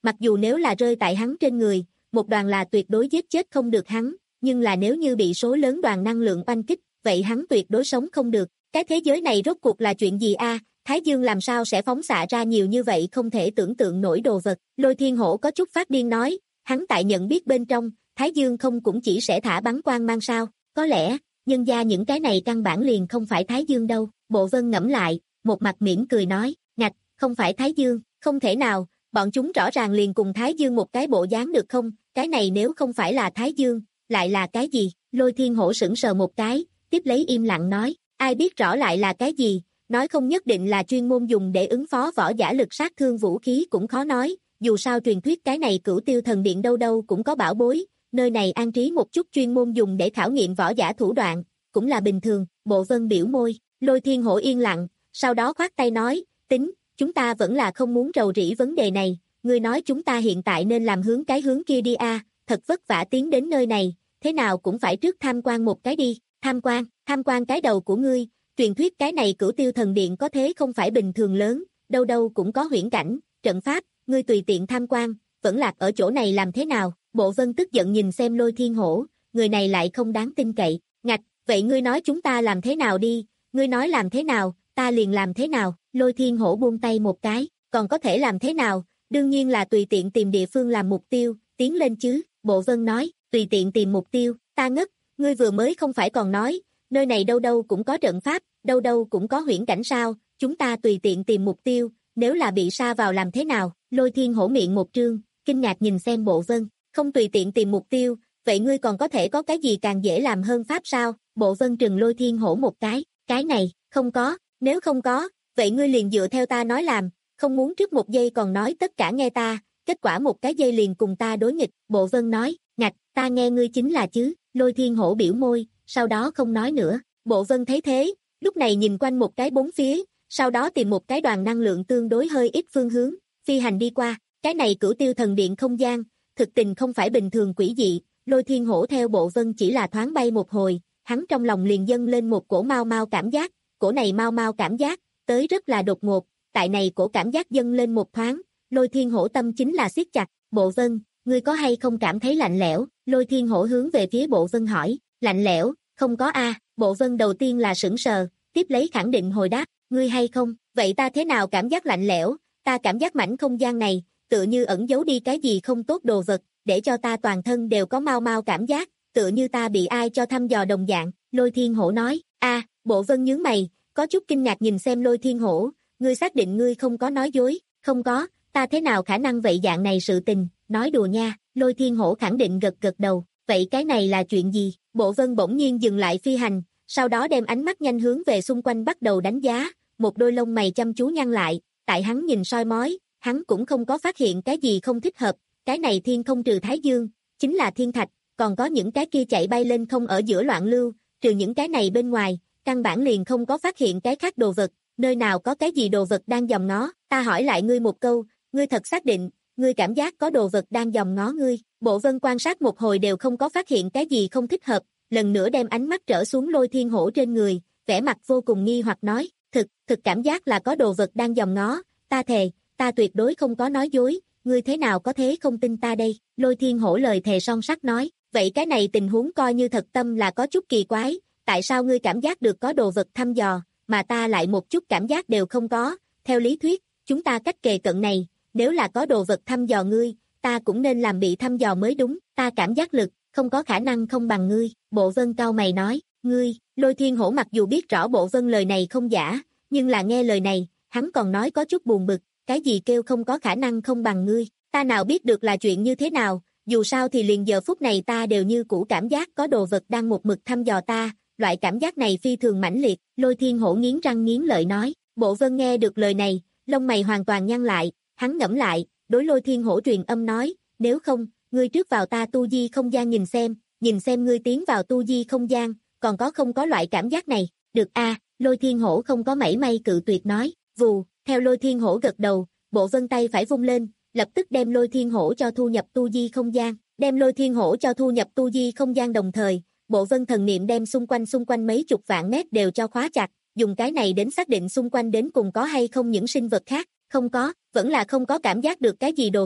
Mặc dù nếu là rơi tại hắn trên người, một đoàn là tuyệt đối giết chết không được hắn, nhưng là nếu như bị số lớn đoàn năng lượng oanh kích, vậy hắn tuyệt đối sống không được. Cái thế giới này rốt cuộc là chuyện gì a? Thái Dương làm sao sẽ phóng xạ ra nhiều như vậy không thể tưởng tượng nổi đồ vật. Lôi Thiên Hổ có chút phát điên nói, hắn tại nhận biết bên trong, Thái Dương không cũng chỉ sẽ thả bắn quang mang sao? Có lẽ, nhân gia những cái này căn bản liền không phải Thái Dương đâu. Bộ Vân ngẫm lại, một mặt mỉm cười nói, ngạch, không phải Thái Dương, không thể nào, bọn chúng rõ ràng liền cùng Thái Dương một cái bộ dáng được không? Cái này nếu không phải là Thái Dương, lại là cái gì? Lôi Thiên Hổ sững sờ một cái, tiếp lấy im lặng nói, ai biết rõ lại là cái gì, nói không nhất định là chuyên môn dùng để ứng phó võ giả lực sát thương vũ khí cũng khó nói, dù sao truyền thuyết cái này Cửu Tiêu Thần Điện đâu đâu cũng có bảo bối, nơi này an trí một chút chuyên môn dùng để khảo nghiệm võ giả thủ đoạn, cũng là bình thường. Bộ Vân biểu môi, Lôi Thiên Hổ yên lặng, sau đó khoát tay nói, tính, chúng ta vẫn là không muốn rầu rĩ vấn đề này, ngươi nói chúng ta hiện tại nên làm hướng cái hướng kia đi a, thật vất vả tiến đến nơi này, thế nào cũng phải trước tham quan một cái đi. Tham quan, tham quan cái đầu của ngươi, truyền thuyết cái này Cửu Tiêu Thần Điện có thế không phải bình thường lớn, đâu đâu cũng có huyễn cảnh, trận pháp, ngươi tùy tiện tham quan, vẫn lạc ở chỗ này làm thế nào? Bộ Vân tức giận nhìn xem Lôi Thiên Hổ, người này lại không đáng tin cậy, ngạch, vậy ngươi nói chúng ta làm thế nào đi, ngươi nói làm thế nào, ta liền làm thế nào? Lôi Thiên Hổ buông tay một cái, còn có thể làm thế nào, đương nhiên là tùy tiện tìm địa phương làm mục tiêu, tiến lên chứ. Bộ Vân nói, tùy tiện tìm mục tiêu, ta ngất, ngươi vừa mới không phải còn nói, nơi này đâu đâu cũng có trận pháp, đâu đâu cũng có huyễn cảnh sao, chúng ta tùy tiện tìm mục tiêu, nếu là bị sa vào làm thế nào? Lôi Thiên Hổ miệng một trương, kinh ngạc nhìn xem Bộ Vân, không tùy tiện tìm mục tiêu, vậy ngươi còn có thể có cái gì càng dễ làm hơn pháp sao? Bộ Vân trừng Lôi Thiên Hổ một cái, cái này, không có, nếu không có, vậy ngươi liền dựa theo ta nói làm, không muốn trước một giây còn nói tất cả nghe ta, kết quả một cái giây liền cùng ta đối nghịch. Bộ Vân nói, ngạch, ta nghe ngươi chính là chứ. Lôi Thiên Hổ biểu môi, sau đó không nói nữa. Bộ Vân thấy thế, lúc này nhìn quanh một cái bốn phía, sau đó tìm một cái đoàn năng lượng tương đối hơi ít phương hướng, phi hành đi qua. Cái này Cửu Tiêu Thần Điện không gian, thực tình không phải bình thường quỷ dị. Lôi Thiên Hổ theo Bộ Vân chỉ là thoáng bay một hồi, hắn trong lòng liền dâng lên một cổ mau mau cảm giác, cổ này mau mau cảm giác, tới rất là đột ngột, tại này cổ cảm giác dâng lên một thoáng, Lôi Thiên Hổ tâm chính là siết chặt. Bộ Vân, ngươi có hay không cảm thấy lạnh lẽo? Lôi Thiên Hổ hướng về phía Bộ Vân hỏi, lạnh lẽo, không có a. Bộ Vân đầu tiên là sững sờ, tiếp lấy khẳng định hồi đáp, ngươi hay không, vậy ta thế nào cảm giác lạnh lẽo, ta cảm giác mảnh không gian này, tựa như ẩn giấu đi cái gì không tốt đồ vật, để cho ta toàn thân đều có mau mau cảm giác, tựa như ta bị ai cho thăm dò đồng dạng. Lôi Thiên Hổ nói, a. Bộ Vân nhướng mày, có chút kinh ngạc nhìn xem Lôi Thiên Hổ, ngươi xác định ngươi không có nói dối? Không có, ta thế nào khả năng vậy dạng này sự tình, nói đùa nha. Lôi Thiên Hổ khẳng định gật gật đầu, vậy cái này là chuyện gì? Bộ Vân bỗng nhiên dừng lại phi hành, sau đó đem ánh mắt nhanh hướng về xung quanh bắt đầu đánh giá, một đôi lông mày chăm chú nhăn lại, tại hắn nhìn soi mói, hắn cũng không có phát hiện cái gì không thích hợp, cái này thiên không trừ Thái Dương, chính là thiên thạch, còn có những cái kia chạy bay lên không ở giữa loạn lưu, trừ những cái này bên ngoài, căn bản liền không có phát hiện cái khác đồ vật, nơi nào có cái gì đồ vật đang dòm ngó. Ta hỏi lại ngươi một câu, ngươi thật xác định, ngươi cảm giác có đồ vật đang dòm ngó ngươi? Bộ Vân quan sát một hồi đều không có phát hiện cái gì không thích hợp, lần nữa đem ánh mắt trở xuống Lôi Thiên Hổ trên người, vẻ mặt vô cùng nghi hoặc nói, thực, thực cảm giác là có đồ vật đang dòm ngó, ta thề, ta tuyệt đối không có nói dối, ngươi thế nào có thế không tin ta đây? Lôi Thiên Hổ lời thề son sắt nói, vậy cái này tình huống coi như thật tâm là có chút kỳ quái, tại sao ngươi cảm giác được có đồ vật thăm dò, mà ta lại một chút cảm giác đều không có? Theo lý thuyết, chúng ta cách kề cận này, nếu là có đồ vật thăm dò ngươi, ta cũng nên làm bị thăm dò mới đúng, ta cảm giác lực, không có khả năng không bằng ngươi. Bộ Vân cau mày nói, ngươi. Lôi Thiên Hổ mặc dù biết rõ Bộ Vân lời này không giả, nhưng là nghe lời này, hắn còn nói có chút buồn bực, cái gì kêu không có khả năng không bằng ngươi, ta nào biết được là chuyện như thế nào, dù sao thì liền giờ phút này ta đều như cũ cảm giác có đồ vật đang một mực thăm dò ta, loại cảm giác này phi thường mãnh liệt. Lôi Thiên Hổ nghiến răng nghiến lợi nói. Bộ Vân nghe được lời này, lông mày hoàn toàn nhăn lại, hắn ngẫm lại, đối Lôi Thiên Hổ truyền âm nói, nếu không, ngươi trước vào ta tu di không gian nhìn xem, nhìn xem ngươi tiến vào tu di không gian, còn có không có loại cảm giác này. Được a. Lôi Thiên Hổ không có mảy may cự tuyệt nói, vù, theo Lôi Thiên Hổ gật đầu, Bộ Vân tay phải vung lên, lập tức đem Lôi Thiên Hổ cho thu nhập tu di không gian, đem Lôi Thiên Hổ cho thu nhập tu di không gian đồng thời, Bộ Vân thần niệm đem xung quanh xung quanh mấy chục vạn mét đều cho khóa chặt, dùng cái này đến xác định xung quanh đến cùng có hay không những sinh vật khác, không có, vẫn là không có cảm giác được cái gì đồ vật,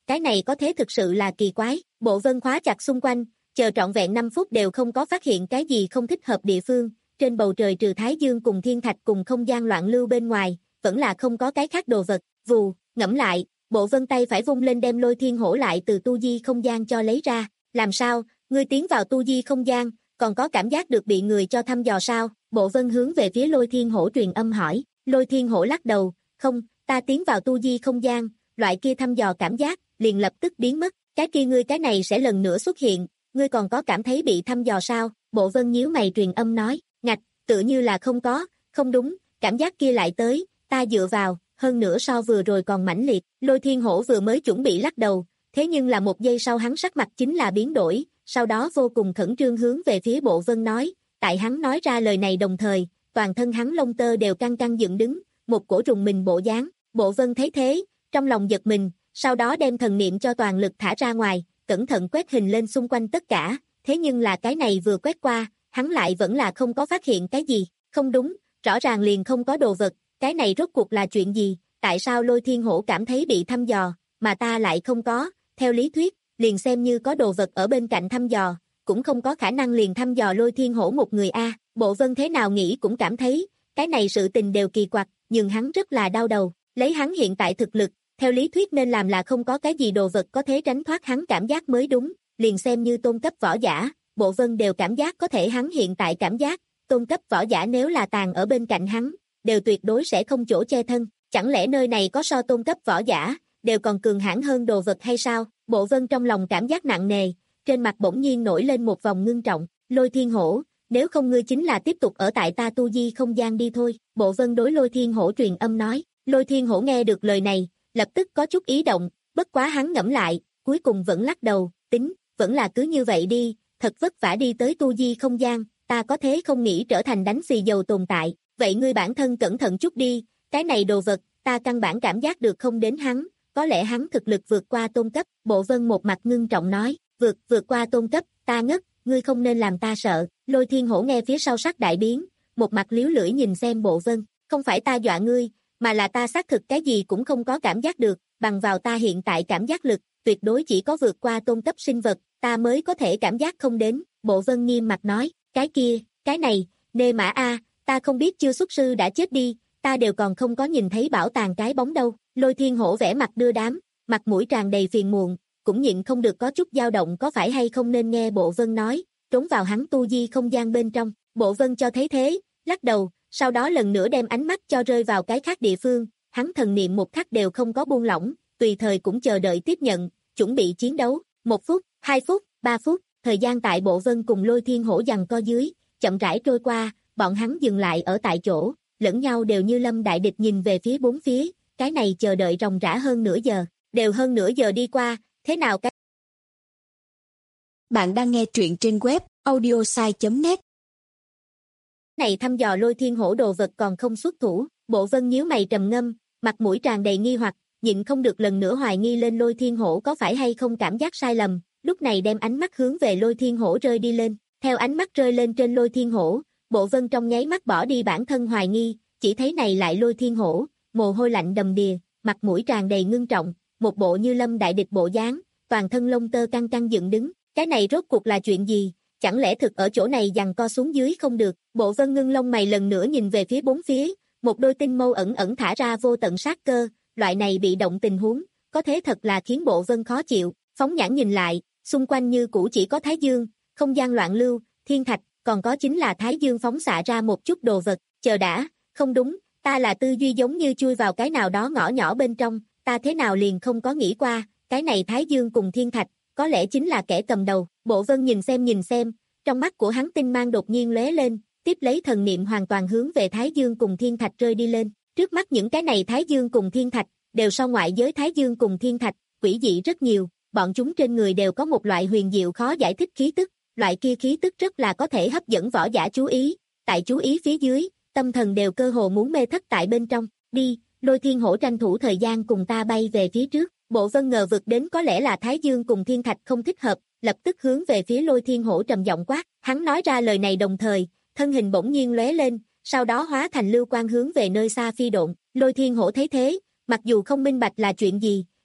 cái này có thế thực sự là kỳ quái. Bộ Vân khóa chặt xung quanh, chờ trọn vẹn năm phút đều không có phát hiện cái gì không thích hợp địa phương, trên bầu trời trừ Thái Dương cùng thiên thạch cùng không gian loạn lưu bên ngoài, vẫn là không có cái khác đồ vật. Vù, ngẫm lại, Bộ Vân tay phải vung lên đem Lôi Thiên Hổ lại từ tu di không gian cho lấy ra. Làm sao, ngươi tiến vào tu di không gian, còn có cảm giác được bị người cho thăm dò sao? Bộ Vân hướng về phía Lôi Thiên Hổ truyền âm hỏi. Lôi Thiên Hổ lắc đầu, không, ta tiến vào tu di không gian, loại kia thăm dò cảm giác, liền lập tức biến mất. Cái kia ngươi cái này sẽ lần nữa xuất hiện, ngươi còn có cảm thấy bị thăm dò sao? Bộ Vân nhíu mày truyền âm nói, ngạch, tự như là không có, không đúng, cảm giác kia lại tới, ta dựa vào, hơn nữa so vừa rồi còn mãnh liệt. Lôi Thiên Hổ vừa mới chuẩn bị lắc đầu, thế nhưng là một giây sau hắn sắc mặt chính là biến đổi, sau đó vô cùng khẩn trương hướng về phía Bộ Vân nói, tại hắn nói ra lời này đồng thời, toàn thân hắn lông tơ đều căng căng dựng đứng, một cổ rùng mình bộ dáng. Bộ Vân thấy thế, trong lòng giật mình, sau đó đem thần niệm cho toàn lực thả ra ngoài, cẩn thận quét hình lên xung quanh tất cả, thế nhưng là cái này vừa quét qua, hắn lại vẫn là không có phát hiện cái gì. Không đúng, rõ ràng liền không có đồ vật, cái này rốt cuộc là chuyện gì? Tại sao Lôi Thiên Hổ cảm thấy bị thăm dò, mà ta lại không có? Theo lý thuyết, liền xem như có đồ vật ở bên cạnh thăm dò, cũng không có khả năng liền thăm dò Lôi Thiên Hổ một người a. Bộ Vân thế nào nghĩ cũng cảm thấy, cái này sự tình đều kỳ quặc, nhưng hắn rất là đau đầu, lấy hắn hiện tại thực lực, theo lý thuyết nên làm là không có cái gì đồ vật có thể tránh thoát hắn cảm giác mới đúng, liền xem như tôn cấp võ giả, Bộ Vân đều cảm giác có thể hắn hiện tại cảm giác, tôn cấp võ giả nếu là tàn ở bên cạnh hắn, đều tuyệt đối sẽ không chỗ che thân, chẳng lẽ nơi này có so tôn cấp võ giả, đều còn cường hãn hơn đồ vật hay sao? Bộ Vân trong lòng cảm giác nặng nề, trên mặt bỗng nhiên nổi lên một vòng ngưng trọng, Lôi Thiên Hổ, nếu không ngươi chính là tiếp tục ở tại ta tu di không gian đi thôi. Bộ Vân đối Lôi Thiên Hổ truyền âm nói. Lôi Thiên Hổ nghe được lời này, lập tức có chút ý động, bất quá hắn ngẫm lại, cuối cùng vẫn lắc đầu, tính, vẫn là cứ như vậy đi, thật vất vả đi tới tu di không gian, ta có thế không nghĩ trở thành đánh xì dầu tồn tại, vậy ngươi bản thân cẩn thận chút đi, cái này đồ vật, ta căn bản cảm giác được không đến hắn, có lẽ hắn thực lực vượt qua tôn cấp. Bộ Vân một mặt ngưng trọng nói, vượt, vượt qua tôn cấp, ta ngất, ngươi không nên làm ta sợ. Lôi Thiên Hổ nghe phía sau sắc đại biến, một mặt liếu lưỡi nhìn xem Bộ Vân, không phải ta dọa ngươi, mà là ta xác thực cái gì cũng không có cảm giác được, bằng vào ta hiện tại cảm giác lực, tuyệt đối chỉ có vượt qua tôn cấp sinh vật, ta mới có thể cảm giác không đến. Bộ Vân nghiêm mặt nói, cái kia, cái này, nê mã a, ta không biết chưa xuất sư đã chết đi, ta đều còn không có nhìn thấy bảo tàng cái bóng đâu. Lôi Thiên Hổ vẻ mặt đưa đám, mặt mũi tràn đầy phiền muộn, cũng nhịn không được có chút dao động có phải hay không nên nghe Bộ Vân nói, trốn vào hắn tu di không gian bên trong. Bộ Vân cho thấy thế, lắc đầu, sau đó lần nữa đem ánh mắt cho rơi vào cái khác địa phương, hắn thần niệm một khắc đều không có buông lỏng, tùy thời cũng chờ đợi tiếp nhận, chuẩn bị chiến đấu. Một phút, hai phút, ba phút, thời gian tại Bộ Vân cùng Lôi Thiên Hổ giằng co dưới, chậm rãi trôi qua, bọn hắn dừng lại ở tại chỗ, lẫn nhau đều như lâm đại địch nhìn về phía bốn phía, cái này chờ đợi ròng rã hơn nửa giờ, đều hơn nửa giờ đi qua, thế nào cái... Bạn đang nghe truyện trên web audiosai chấm net. Này thăm dò Lôi Thiên Hổ đồ vật còn không xuất thủ, Bộ Vân nhíu mày trầm ngâm, mặt mũi tràn đầy nghi hoặc, nhịn không được lần nữa hoài nghi lên Lôi Thiên Hổ có phải hay không cảm giác sai lầm, lúc này đem ánh mắt hướng về Lôi Thiên Hổ rơi đi lên, theo ánh mắt rơi lên trên Lôi Thiên Hổ, Bộ Vân trong nháy mắt bỏ đi bản thân hoài nghi, chỉ thấy này lại Lôi Thiên Hổ, mồ hôi lạnh đầm đìa, mặt mũi tràn đầy ngưng trọng, một bộ như lâm đại địch bộ dáng, toàn thân lông tơ căng căng dựng đứng, cái này rốt cuộc là chuyện gì? Chẳng lẽ thực ở chỗ này giằng co xuống dưới không được? Bộ Vân ngưng lông mày lần nữa nhìn về phía bốn phía, một đôi tinh mâu ẩn ẩn thả ra vô tận sát cơ, loại này bị động tình huống, có thế thật là khiến Bộ Vân khó chịu, phóng nhãn nhìn lại, xung quanh như cũ chỉ có Thái Dương, không gian loạn lưu, thiên thạch, còn có chính là Thái Dương phóng xạ ra một chút đồ vật, chờ đã, không đúng, ta là tư duy giống như chui vào cái nào đó ngõ nhỏ bên trong, ta thế nào liền không có nghĩ qua, cái này Thái Dương cùng thiên thạch, có lẽ chính là kẻ cầm đầu. Bộ Vân nhìn xem nhìn xem, trong mắt của hắn tinh mang đột nhiên lóe lên, tiếp lấy thần niệm hoàn toàn hướng về Thái Dương cùng thiên thạch rơi đi lên, trước mắt những cái này Thái Dương cùng thiên thạch, đều so ngoại giới Thái Dương cùng thiên thạch, quỷ dị rất nhiều, bọn chúng trên người đều có một loại huyền diệu khó giải thích khí tức, loại kia khí tức rất là có thể hấp dẫn võ giả chú ý, tại chú ý phía dưới, tâm thần đều cơ hồ muốn mê thất tại bên trong, đi, Lôi Thiên Hổ tranh thủ thời gian cùng ta bay về phía trước. Bộ Vân ngờ vực đến có lẽ là Thái Dương cùng thiên thạch không thích hợp, lập tức hướng về phía Lôi Thiên Hổ trầm giọng quát, hắn nói ra lời này đồng thời, thân hình bỗng nhiên lóe lên, sau đó hóa thành lưu quang hướng về nơi xa phi độn. Lôi Thiên Hổ thấy thế, mặc dù không minh bạch là chuyện gì,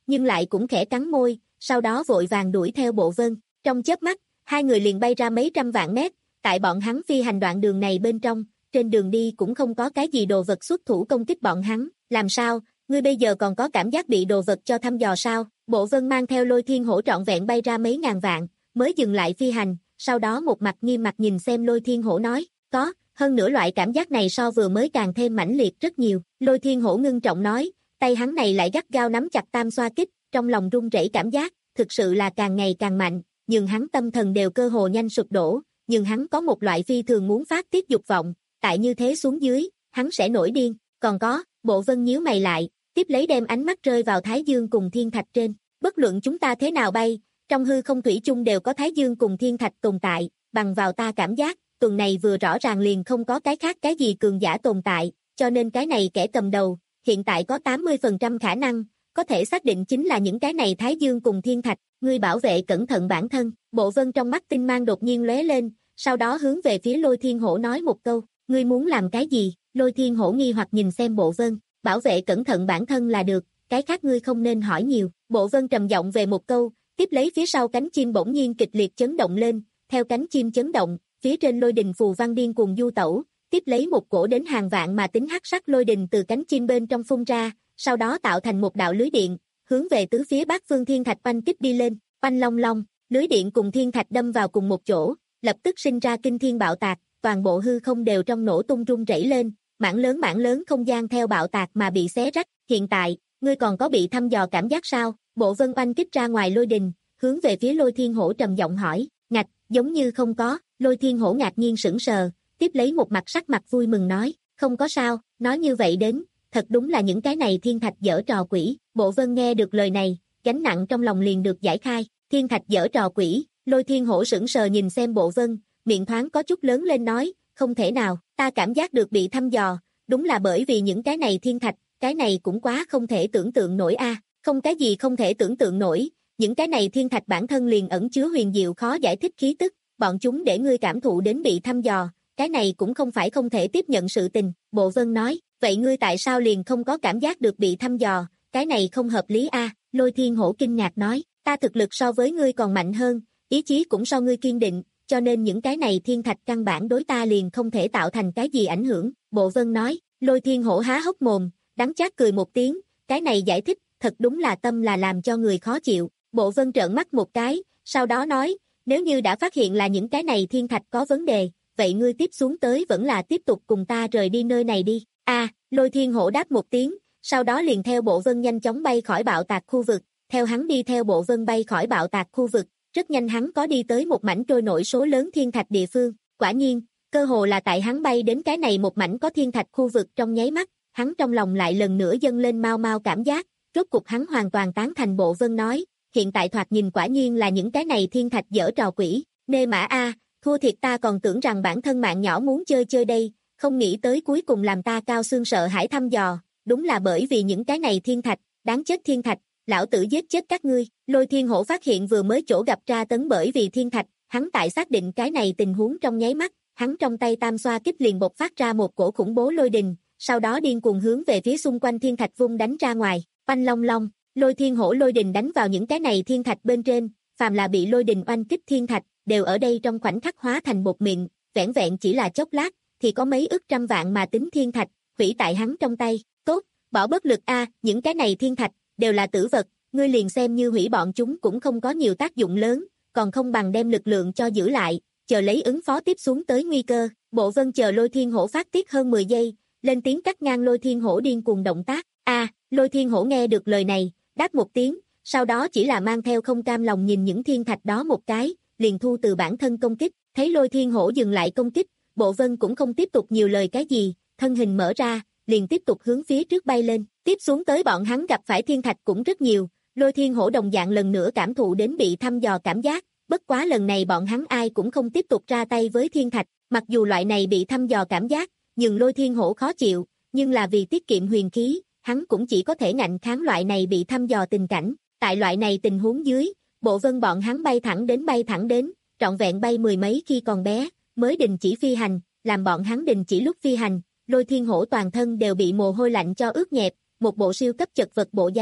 nhưng lại cũng khẽ cắn môi, sau đó vội vàng đuổi theo Bộ Vân. Trong chớp mắt, hai người liền bay ra mấy trăm vạn mét, tại bọn hắn phi hành đoạn đường này bên trong, trên đường đi cũng không có cái gì đồ vật xuất thủ công kích bọn hắn, làm sao, ngươi bây giờ còn có cảm giác bị đồ vật cho thăm dò sao? Bộ Vân mang theo Lôi Thiên Hổ trọn vẹn bay ra mấy ngàn vạn, mới dừng lại phi hành, sau đó một mặt nghiêm mặt nhìn xem Lôi Thiên Hổ nói, có, hơn nữa loại cảm giác này so vừa mới càng thêm mãnh liệt rất nhiều. Lôi Thiên Hổ ngưng trọng nói, tay hắn này lại gắt gao nắm chặt tam xoa kích, trong lòng run rẩy cảm giác, thực sự là càng ngày càng mạnh, nhưng hắn tâm thần đều cơ hồ nhanh sụp đổ, nhưng hắn có một loại phi thường muốn phát tiết dục vọng, tại như thế xuống dưới, hắn sẽ nổi điên, còn có, Bộ Vân nhíu mày lại, tiếp lấy đem ánh mắt rơi vào Thái Dương cùng Thiên Thạch trên, bất luận chúng ta thế nào bay, trong hư không thủy chung đều có Thái Dương cùng Thiên Thạch tồn tại, bằng vào ta cảm giác, tuần này vừa rõ ràng liền không có cái khác cái gì cường giả tồn tại, cho nên cái này kẻ cầm đầu, hiện tại có tám mươi phần trăm khả năng, có thể xác định chính là những cái này Thái Dương cùng Thiên Thạch, ngươi bảo vệ cẩn thận bản thân. Bộ Vân trong mắt tinh mang đột nhiên lóe lên, sau đó hướng về phía Lôi Thiên Hổ nói một câu, ngươi muốn làm cái gì? Lôi Thiên Hổ nghi hoặc nhìn xem Bộ Vân, bảo vệ cẩn thận bản thân là được, cái khác ngươi không nên hỏi nhiều. Bộ Vân trầm giọng về một câu, tiếp lấy phía sau cánh chim bỗng nhiên kịch liệt chấn động lên, theo cánh chim chấn động, phía trên lôi đình phù văn điên cuồng du tẩu, tiếp lấy một cổ đến hàng vạn mà tính hắc sắc lôi đình từ cánh chim bên trong phun ra, sau đó tạo thành một đạo lưới điện, hướng về tứ phía bát phương thiên thạch oanh kích đi lên, oanh long long, lưới điện cùng thiên thạch đâm vào cùng một chỗ, lập tức sinh ra kinh thiên bạo tạc, toàn bộ hư không đều trong nổ tung rung rẩy lên, mảng lớn mảng lớn không gian theo bạo tạc mà bị xé rách. Hiện tại, ngươi còn có bị thăm dò cảm giác sao? Bộ Vân oanh kích ra ngoài lôi đình, hướng về phía Lôi Thiên Hổ trầm giọng hỏi, ngạch, giống như không có. Lôi Thiên Hổ ngạc nhiên sững sờ, tiếp lấy một mặt sắc mặt vui mừng nói, không có sao, nói như vậy đến, thật đúng là những cái này thiên thạch dở trò quỷ. Bộ Vân nghe được lời này, gánh nặng trong lòng liền được giải khai, thiên thạch dở trò quỷ. Lôi Thiên Hổ sững sờ nhìn xem Bộ Vân, miệng thoáng có chút lớn lên nói, không thể nào, ta cảm giác được bị thăm dò, đúng là bởi vì những cái này thiên thạch, cái này cũng quá không thể tưởng tượng nổi a. Không cái gì không thể tưởng tượng nổi, những cái này thiên thạch bản thân liền ẩn chứa huyền diệu khó giải thích khí tức, bọn chúng để ngươi cảm thụ đến bị thăm dò, cái này cũng không phải không thể tiếp nhận sự tình. Bộ Vân nói, vậy ngươi tại sao liền không có cảm giác được bị thăm dò, cái này không hợp lý a. Lôi Thiên Hổ kinh ngạc nói, ta thực lực so với ngươi còn mạnh hơn, ý chí cũng so ngươi kiên định, cho nên những cái này thiên thạch căn bản đối ta liền không thể tạo thành cái gì ảnh hưởng. Bộ Vân nói, Lôi Thiên Hổ há hốc mồm, đắng chát cười một tiếng, cái này giải thích, thật đúng là tâm là làm cho người khó chịu. Bộ Vân trợn mắt một cái, sau đó nói, nếu như đã phát hiện là những cái này thiên thạch có vấn đề, vậy ngươi tiếp xuống tới vẫn là tiếp tục cùng ta rời đi nơi này đi. A, à, Lôi Thiên Hổ đáp một tiếng, sau đó liền theo Bộ Vân nhanh chóng bay khỏi bạo tạc khu vực, theo hắn đi theo Bộ Vân bay khỏi bạo tạc khu vực, rất nhanh hắn có đi tới một mảnh trôi nổi số lớn thiên thạch địa phương. Quả nhiên, cơ hồ là tại hắn bay đến cái này một mảnh có thiên thạch khu vực trong nháy mắt, hắn trong lòng lại lần nữa dâng lên mau mau cảm giác, rốt cục hắn hoàn toàn tán thành Bộ Vân nói, hiện tại thoạt nhìn quả nhiên là những cái này thiên thạch dở trò quỷ, nê mã a, thua thiệt ta còn tưởng rằng bản thân mạng nhỏ muốn chơi chơi đây, không nghĩ tới cuối cùng làm ta cao xương sợ hãi thăm dò, đúng là bởi vì những cái này thiên thạch, đáng chết thiên thạch, lão tử giết chết các ngươi. Lôi Thiên Hổ phát hiện vừa mới chỗ gặp tra tấn bởi vì thiên thạch, hắn tại xác định cái này tình huống trong nháy mắt, hắn trong tay tam xoa kích liền bộc phát ra một cổ khủng bố lôi đình, sau đó điên cuồng hướng về phía xung quanh thiên thạch vung đánh ra ngoài, oanh long long, Lôi Thiên Hổ lôi đình đánh vào những cái này thiên thạch bên trên, phàm là bị lôi đình oanh kích thiên thạch, đều ở đây trong khoảnh khắc hóa thành bột mịn, vẻn vẹn chỉ là chốc lát, thì có mấy ức trăm vạn mà tính thiên thạch, hủy tại hắn trong tay. Tốt, bỏ bất lực a, những cái này thiên thạch, đều là tử vật, ngươi liền xem như hủy bọn chúng cũng không có nhiều tác dụng lớn, còn không bằng đem lực lượng cho giữ lại, chờ lấy ứng phó tiếp xuống tới nguy cơ. Bộ Vân chờ Lôi Thiên Hổ phát tiết hơn mười giây, lên tiếng cắt ngang Lôi Thiên Hổ điên cuồng động tác. A, à, Lôi Thiên Hổ nghe được lời này, đáp một tiếng, sau đó chỉ là mang theo không cam lòng nhìn những thiên thạch đó một cái, liền thu từ bản thân công kích. Thấy Lôi Thiên Hổ dừng lại công kích, Bộ Vân cũng không tiếp tục nhiều lời cái gì, thân hình mở ra, liền tiếp tục hướng phía trước bay lên. Tiếp xuống tới bọn hắn gặp phải thiên thạch cũng rất nhiều, Lôi Thiên Hổ đồng dạng lần nữa cảm thụ đến bị thăm dò cảm giác, bất quá lần này bọn hắn ai cũng không tiếp tục ra tay với thiên thạch, mặc dù loại này bị thăm dò cảm giác, nhưng Lôi Thiên Hổ khó chịu, nhưng là vì tiết kiệm huyền khí, hắn cũng chỉ có thể ngạnh kháng loại này bị thăm dò tình cảnh. Tại loại này tình huống dưới, Bộ Vân bọn hắn bay thẳng đến bay thẳng đến, trọn vẹn bay mười mấy khi còn bé, mới đình chỉ phi hành, làm bọn hắn đình chỉ lúc phi hành, Lôi Thiên Hổ toàn thân đều bị mồ hôi lạnh cho ướt nhẹp, một bộ siêu cấp chật vật bộ dáng,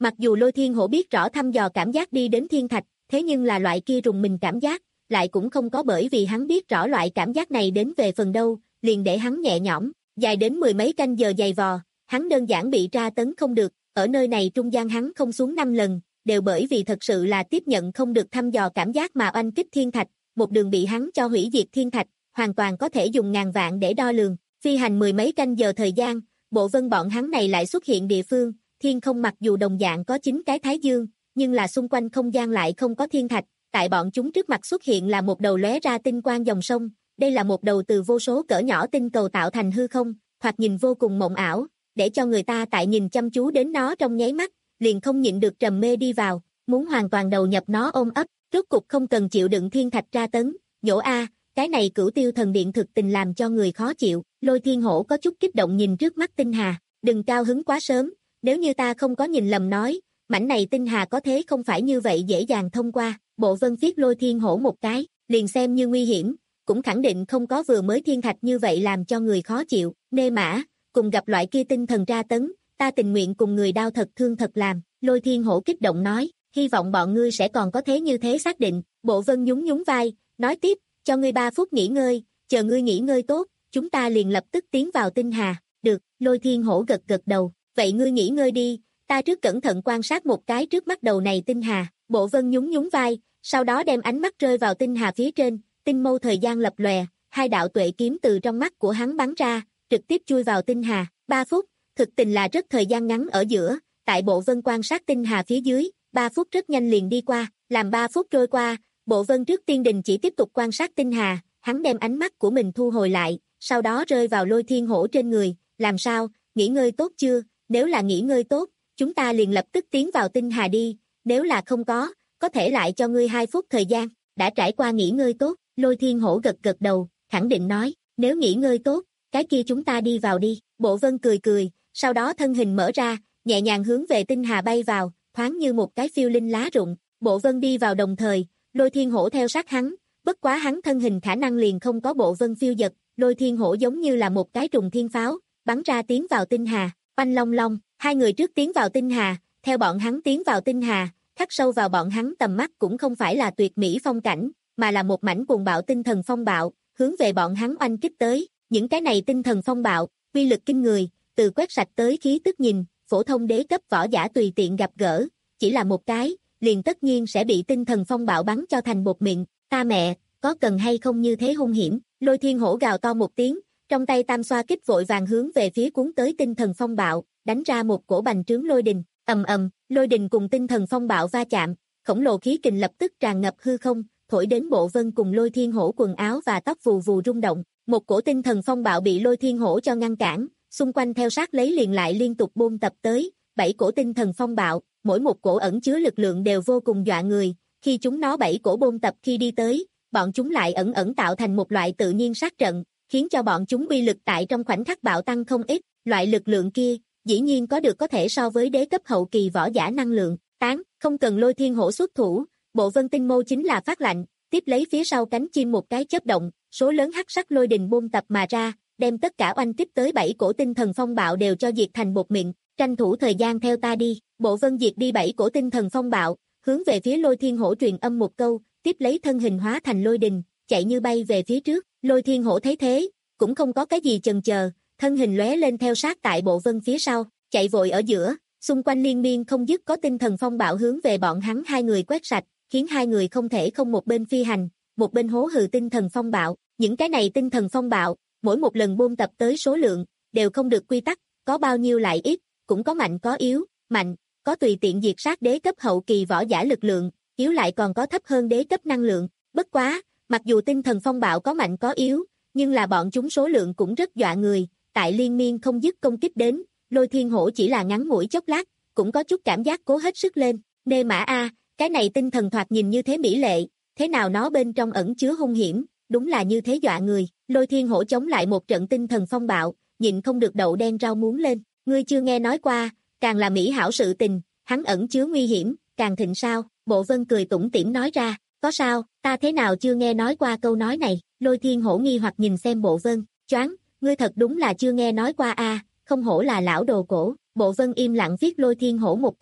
Mặc dù Lôi Thiên Hổ biết rõ thăm dò cảm giác đi đến thiên thạch, thế nhưng là loại kia rùng mình cảm giác, lại cũng không có bởi vì hắn biết rõ loại cảm giác này đến về phần đâu, liền để hắn nhẹ nhõm, dài đến mười mấy canh giờ dày vò, hắn đơn giản bị tra tấn không được, ở nơi này trung gian hắn không xuống năm lần, đều bởi vì thật sự là tiếp nhận không được thăm dò cảm giác mà oanh kích thiên thạch, một đường bị hắn cho hủy diệt thiên thạch, hoàn toàn có thể dùng ngàn vạn để đo lường, phi hành mười mấy canh giờ thời gian, Bộ Vân bọn hắn này lại xuất hiện địa phương, thiên không mặc dù đồng dạng có chín cái thái dương, nhưng là xung quanh không gian lại không có thiên thạch, tại bọn chúng trước mặt xuất hiện là một đầu lóe ra tinh quang dòng sông, đây là một đầu từ vô số cỡ nhỏ tinh cầu tạo thành hư không, thoạt nhìn vô cùng mộng ảo, để cho người ta tại nhìn chăm chú đến nó trong nháy mắt, liền không nhịn được trầm mê đi vào, muốn hoàn toàn đầu nhập nó ôm ấp, rốt cục không cần chịu đựng thiên thạch tra tấn, nhổ a, cái này Cửu Tiêu Thần Điện thực tình làm cho người khó chịu, Lôi Thiên Hổ có chút kích động nhìn trước mắt tinh hà, đừng cao hứng quá sớm, nếu như ta không có nhìn lầm nói, mảnh này tinh hà có thế không phải như vậy dễ dàng thông qua, Bộ Vân viết Lôi Thiên Hổ một cái, liền xem như nguy hiểm, cũng khẳng định không có vừa mới thiên thạch như vậy làm cho người khó chịu, nê mã, cùng gặp loại kia tinh thần tra tấn, ta tình nguyện cùng người đau thật thương thật làm, Lôi Thiên Hổ kích động nói, hy vọng bọn ngươi sẽ còn có thế như thế xác định, Bộ Vân nhún nhún vai, nói tiếp, cho ngươi ba phút nghỉ ngơi, chờ ngươi nghỉ ngơi tốt, chúng ta liền lập tức tiến vào tinh hà, được, Lôi Thiên Hổ gật gật đầu, vậy ngươi nghỉ ngơi đi, ta trước cẩn thận quan sát một cái trước mắt đầu này tinh hà, Bộ Vân nhún nhún vai, sau đó đem ánh mắt rơi vào tinh hà phía trên, tinh mâu thời gian lập lòe, hai đạo tuệ kiếm từ trong mắt của hắn bắn ra, trực tiếp chui vào tinh hà, ba phút, thực tình là rất thời gian ngắn ở giữa, tại Bộ Vân quan sát tinh hà phía dưới, ba phút rất nhanh liền đi qua, làm ba phút trôi qua, Bộ Vân trước tiên đình chỉ tiếp tục quan sát tinh hà, hắn đem ánh mắt của mình thu hồi lại, sau đó rơi vào Lôi Thiên Hổ trên người, làm sao, nghỉ ngơi tốt chưa, nếu là nghỉ ngơi tốt, chúng ta liền lập tức tiến vào tinh hà đi, nếu là không có, có thể lại cho ngươi hai phút thời gian, đã trải qua nghỉ ngơi tốt, Lôi Thiên Hổ gật gật đầu, khẳng định nói, nếu nghỉ ngơi tốt, cái kia chúng ta đi vào đi, Bộ Vân cười cười, sau đó thân hình mở ra, nhẹ nhàng hướng về tinh hà bay vào, thoáng như một cái phiêu linh lá rụng, Bộ Vân đi vào đồng thời, Lôi Thiên Hổ theo sát hắn, bất quá hắn thân hình khả năng liền không có Bộ Vân phiêu dật, Lôi Thiên Hổ giống như là một cái trùng thiên pháo, bắn ra tiến vào tinh hà, oanh long long, hai người trước tiến vào tinh hà, theo bọn hắn tiến vào tinh hà, khắc sâu vào bọn hắn tầm mắt cũng không phải là tuyệt mỹ phong cảnh, mà là một mảnh cuồng bạo tinh thần phong bạo, hướng về bọn hắn oanh kích tới, những cái này tinh thần phong bạo, uy lực kinh người, từ quét sạch tới khí tức nhìn, phổ thông đế cấp võ giả tùy tiện gặp gỡ, chỉ là một cái, liền tất nhiên sẽ bị tinh thần phong bạo bắn cho thành bột mịn, ta mẹ, có cần hay không như thế hung hiểm, Lôi Thiên Hổ gào to một tiếng, trong tay tam xoa kích vội vàng hướng về phía cuốn tới tinh thần phong bạo, đánh ra một cổ bành trướng lôi đình, ầm ầm, lôi đình cùng tinh thần phong bạo va chạm, khổng lồ khí kình lập tức tràn ngập hư không, thổi đến Bộ Vân cùng Lôi Thiên Hổ quần áo và tóc vù vù rung động, một cổ tinh thần phong bạo bị Lôi Thiên Hổ cho ngăn cản, xung quanh theo sát lấy liền lại liên tục buôn tập tới, bảy cổ tinh thần phong bạo, mỗi một cổ ẩn chứa lực lượng đều vô cùng dọa người, khi chúng nó bảy cổ bôn tập khi đi tới, bọn chúng lại ẩn ẩn tạo thành một loại tự nhiên sát trận, khiến cho bọn chúng uy lực tại trong khoảnh khắc bạo tăng không ít, loại lực lượng kia, dĩ nhiên có được có thể so với đế cấp hậu kỳ võ giả năng lượng, tán, không cần Lôi Thiên Hổ xuất thủ, Bộ Vân tinh mâu chính là phát lạnh, tiếp lấy phía sau cánh chim một cái chớp động, số lớn hắc sắc lôi đình buôn tập mà ra, đem tất cả oanh kích tới bảy cổ tinh thần phong bạo đều cho diệt thành bột mịn, tranh thủ thời gian theo ta đi, Bộ Vân diệt đi bảy cổ tinh thần phong bạo, hướng về phía Lôi Thiên Hổ truyền âm một câu, tiếp lấy thân hình hóa thành lôi đình, chạy như bay về phía trước, Lôi Thiên Hổ thấy thế, cũng không có cái gì chần chờ, thân hình lóe lên theo sát tại Bộ Vân phía sau, chạy vội ở giữa, xung quanh liên miên không dứt có tinh thần phong bạo hướng về bọn hắn hai người quét sạch, khiến hai người không thể không một bên phi hành, một bên hố hừ tinh thần phong bạo, những cái này tinh thần phong bạo, mỗi một lần buôn tập tới số lượng, đều không được quy tắc, có bao nhiêu lại ít, cũng có mạnh có yếu, mạnh, có tùy tiện diệt sát đế cấp hậu kỳ võ giả lực lượng, yếu lại còn có thấp hơn đế cấp năng lượng, bất quá, mặc dù tinh thần phong bạo có mạnh có yếu, nhưng là bọn chúng số lượng cũng rất dọa người, tại liên miên không dứt công kích đến, Lôi Thiên Hổ chỉ là ngắn ngủi chốc lát, cũng có chút cảm giác cố hết sức lên, nê mã a, cái này tinh thần thoạt nhìn như thế mỹ lệ, thế nào nó bên trong ẩn chứa hung hiểm, đúng là như thế dọa người, Lôi Thiên Hổ chống lại một trận tinh thần phong bạo, nhịn không được đậu đen rau muống lên, ngươi chưa nghe nói qua, càng là mỹ hảo sự tình, hắn ẩn chứa nguy hiểm, càng thịnh sao, Bộ Vân cười tủm tỉm nói ra, có sao, ta thế nào chưa nghe nói qua câu nói này, Lôi Thiên Hổ nghi hoặc nhìn xem Bộ Vân, choáng, ngươi thật đúng là chưa nghe nói qua a, không hổ là lão đồ cổ, Bộ Vân im lặng viết Lôi Thiên Hổ một cái,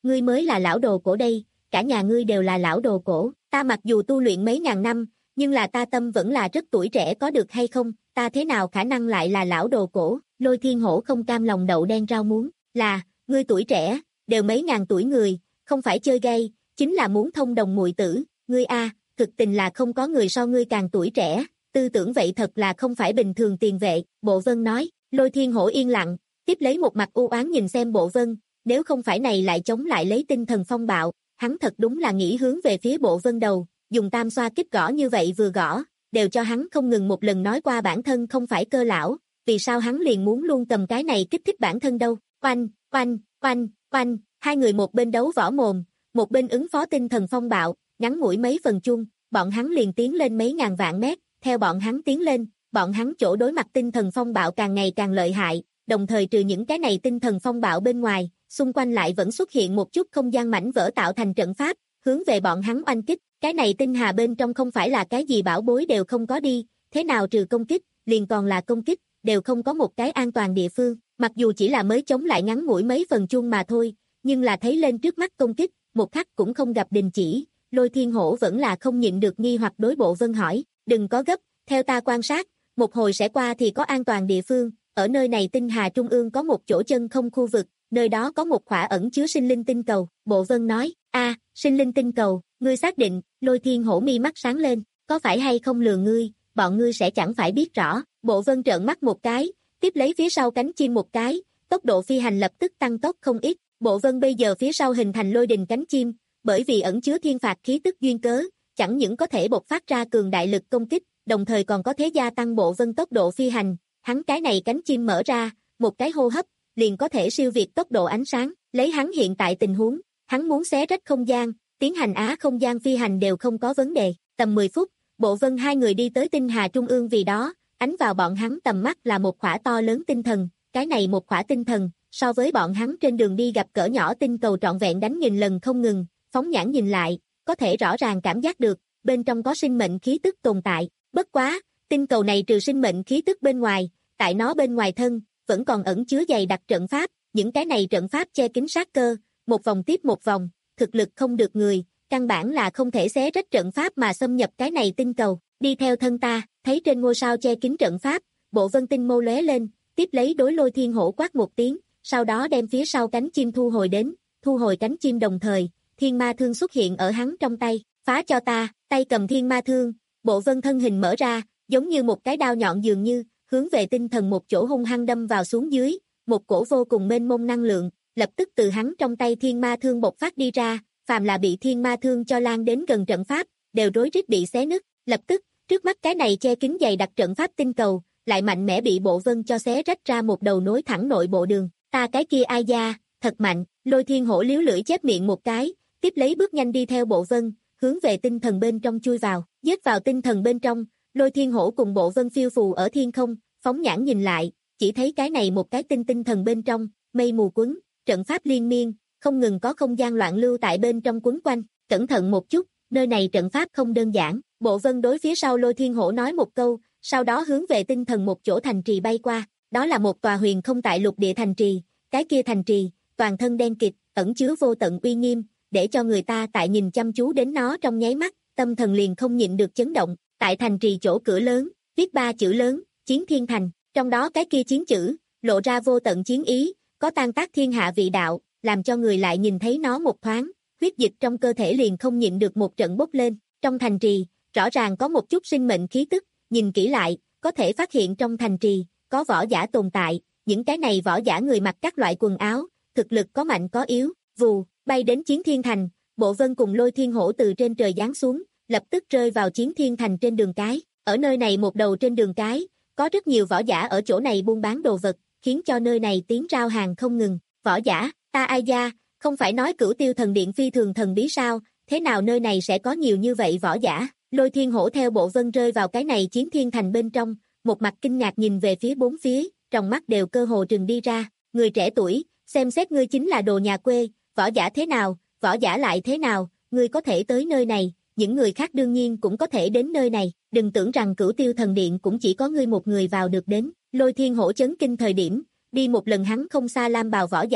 ngươi mới là lão đồ cổ đây, cả nhà ngươi đều là lão đồ cổ, ta mặc dù tu luyện mấy ngàn năm, nhưng là ta tâm vẫn là rất tuổi trẻ có được hay không, ta thế nào khả năng lại là lão đồ cổ, Lôi Thiên Hổ không cam lòng đậu đen rau muống, là, ngươi tuổi trẻ, đều mấy ngàn tuổi người, không phải chơi gay, chính là muốn thông đồng muội tử, ngươi a, thực tình là không có người so ngươi càng tuổi trẻ, tư tưởng vậy thật là không phải bình thường tiền vệ, Bộ Vân nói, Lôi Thiên Hổ yên lặng, tiếp lấy một mặt u oán nhìn xem Bộ Vân, nếu không phải này lại chống lại lấy tinh thần phong bạo, hắn thật đúng là nghĩ hướng về phía Bộ Vân đầu, dùng tam xoa kích gõ như vậy vừa gõ, đều cho hắn không ngừng một lần nói qua bản thân không phải cơ lão, vì sao hắn liền muốn luôn cầm cái này kích thích bản thân đâu, oanh, oanh, oanh, oanh, hai người một bên đấu võ mồm, một bên ứng phó tinh thần phong bạo, ngắn ngủi mấy phần chung, bọn hắn liền tiến lên mấy ngàn vạn mét, theo bọn hắn tiến lên, bọn hắn chỗ đối mặt tinh thần phong bạo càng ngày càng lợi hại, đồng thời trừ những cái này tinh thần phong bạo bên ngoài, xung quanh lại vẫn xuất hiện một chút không gian mảnh vỡ tạo thành trận pháp, hướng về bọn hắn oanh kích, cái này tinh hà bên trong không phải là cái gì bảo bối đều không có đi, thế nào trừ công kích, liền còn là công kích, đều không có một cái an toàn địa phương, mặc dù chỉ là mới chống lại ngắn ngủi mấy phần chuông mà thôi, nhưng là thấy lên trước mắt công kích, một khắc cũng không gặp đình chỉ, Lôi Thiên Hổ vẫn là không nhịn được nghi hoặc đối Bộ Vân hỏi, đừng có gấp, theo ta quan sát, một hồi sẽ qua thì có an toàn địa phương, ở nơi này tinh hà trung ương có một chỗ chân không khu vực, nơi đó có một khỏa ẩn chứa sinh linh tinh cầu, Bộ Vân nói, a, sinh linh tinh cầu, ngươi xác định, Lôi Thiên Hổ mi mắt sáng lên, có phải hay không lừa ngươi, bọn ngươi sẽ chẳng phải biết rõ, Bộ Vân trợn mắt một cái, tiếp lấy phía sau cánh chim một cái, tốc độ phi hành lập tức tăng tốc không ít, Bộ Vân bây giờ phía sau hình thành lôi đình cánh chim, bởi vì ẩn chứa thiên phạt khí tức duyên cớ, chẳng những có thể bộc phát ra cường đại lực công kích, đồng thời còn có thể gia tăng Bộ Vân tốc độ phi hành, hắn cái này cánh chim mở ra, một cái hô hấp, liền có thể siêu việt tốc độ ánh sáng, lấy hắn hiện tại tình huống, hắn muốn xé rách không gian, tiến hành á không gian phi hành đều không có vấn đề, tầm mười phút, Bộ Vân hai người đi tới tinh hà trung ương vì đó, ánh vào bọn hắn tầm mắt là một khỏa to lớn tinh thần, cái này một khỏa tinh thần, so với bọn hắn trên đường đi gặp cỡ nhỏ tinh cầu trọn vẹn đánh nghìn lần không ngừng, phóng nhãn nhìn lại, có thể rõ ràng cảm giác được, bên trong có sinh mệnh khí tức tồn tại, bất quá, tinh cầu này trừ sinh mệnh khí tức bên ngoài, tại nó bên ngoài thân, vẫn còn ẩn chứa dày đặc trận pháp, những cái này trận pháp che kín sát cơ, một vòng tiếp một vòng, thực lực không được người, căn bản là không thể xé rách trận pháp mà xâm nhập cái này tinh cầu, đi theo thân ta, thấy trên ngôi sao che kín trận pháp, Bộ Vân tinh mâu lóe lên, tiếp lấy đối Lôi Thiên Hổ quát một tiếng, sau đó đem phía sau cánh chim thu hồi đến, thu hồi cánh chim đồng thời, thiên ma thương xuất hiện ở hắn trong tay, phá cho ta, tay cầm thiên ma thương, Bộ Vân thân hình mở ra, giống như một cái đao nhọn dường như, hướng về tinh thần một chỗ hung hăng đâm vào xuống dưới, một cổ vô cùng mênh mông năng lượng, lập tức từ hắn trong tay thiên ma thương bộc phát đi ra, phàm là bị thiên ma thương cho lan đến gần trận pháp, đều rối rít bị xé nứt, lập tức, trước mắt cái này che kín dày đặc trận pháp tinh cầu, lại mạnh mẽ bị Bộ Vân cho xé rách ra một đầu nối thẳng nội bộ đường, ta cái kia ai da, thật mạnh, Lôi Thiên Hổ liếu lưỡi chép miệng một cái, tiếp lấy bước nhanh đi theo Bộ Vân, hướng về tinh thần bên trong chui vào, giết vào tinh thần bên trong, Lôi Thiên Hổ cùng Bộ Vân phiêu phù ở thiên không, phóng nhãn nhìn lại, chỉ thấy cái này một cái tinh tinh thần bên trong, mây mù quấn, trận pháp liên miên, không ngừng có không gian loạn lưu tại bên trong quấn quanh, cẩn thận một chút, nơi này trận pháp không đơn giản, Bộ Vân đối phía sau Lôi Thiên Hổ nói một câu, sau đó hướng về tinh thần một chỗ thành trì bay qua, đó là một tòa huyền không tại lục địa thành trì, cái kia thành trì, toàn thân đen kịt, ẩn chứa vô tận uy nghiêm, để cho người ta tại nhìn chăm chú đến nó trong nháy mắt, tâm thần liền không nhịn được chấn động, tại thành trì chỗ cửa lớn, viết ba chữ lớn, Chiến Thiên Thành, trong đó cái kia chiến chữ, lộ ra vô tận chiến ý, có tan tác thiên hạ vị đạo, làm cho người lại nhìn thấy nó một thoáng, huyết dịch trong cơ thể liền không nhịn được một trận bốc lên, trong thành trì, rõ ràng có một chút sinh mệnh khí tức, nhìn kỹ lại, có thể phát hiện trong thành trì, có võ giả tồn tại, những cái này võ giả người mặc các loại quần áo, thực lực có mạnh có yếu, vù, bay đến Chiến Thiên Thành, Bộ Vân cùng Lôi Thiên Hổ từ trên trời giáng xuống, lập tức rơi vào Chiến Thiên Thành trên đường cái, ở nơi này một đầu trên đường cái, có rất nhiều võ giả ở chỗ này buôn bán đồ vật, khiến cho nơi này tiếng rao hàng không ngừng, võ giả, ta ai da, không phải nói Cửu Tiêu Thần Điện phi thường thần bí sao, thế nào nơi này sẽ có nhiều như vậy võ giả, Lôi Thiên Hổ theo Bộ Vân rơi vào cái này Chiến Thiên Thành bên trong, một mặt kinh ngạc nhìn về phía bốn phía, trong mắt đều cơ hồ trừng đi ra, người trẻ tuổi, xem xét ngươi chính là đồ nhà quê, võ giả thế nào, võ giả lại thế nào, ngươi có thể tới nơi này, những người khác đương nhiên cũng có thể đến nơi này, đừng tưởng rằng Cửu Tiêu Thần Điện cũng chỉ có ngươi một người vào được đến, Lôi Thiên Hổ chấn kinh thời điểm, đi một lần hắn không xa lam bào võ giả,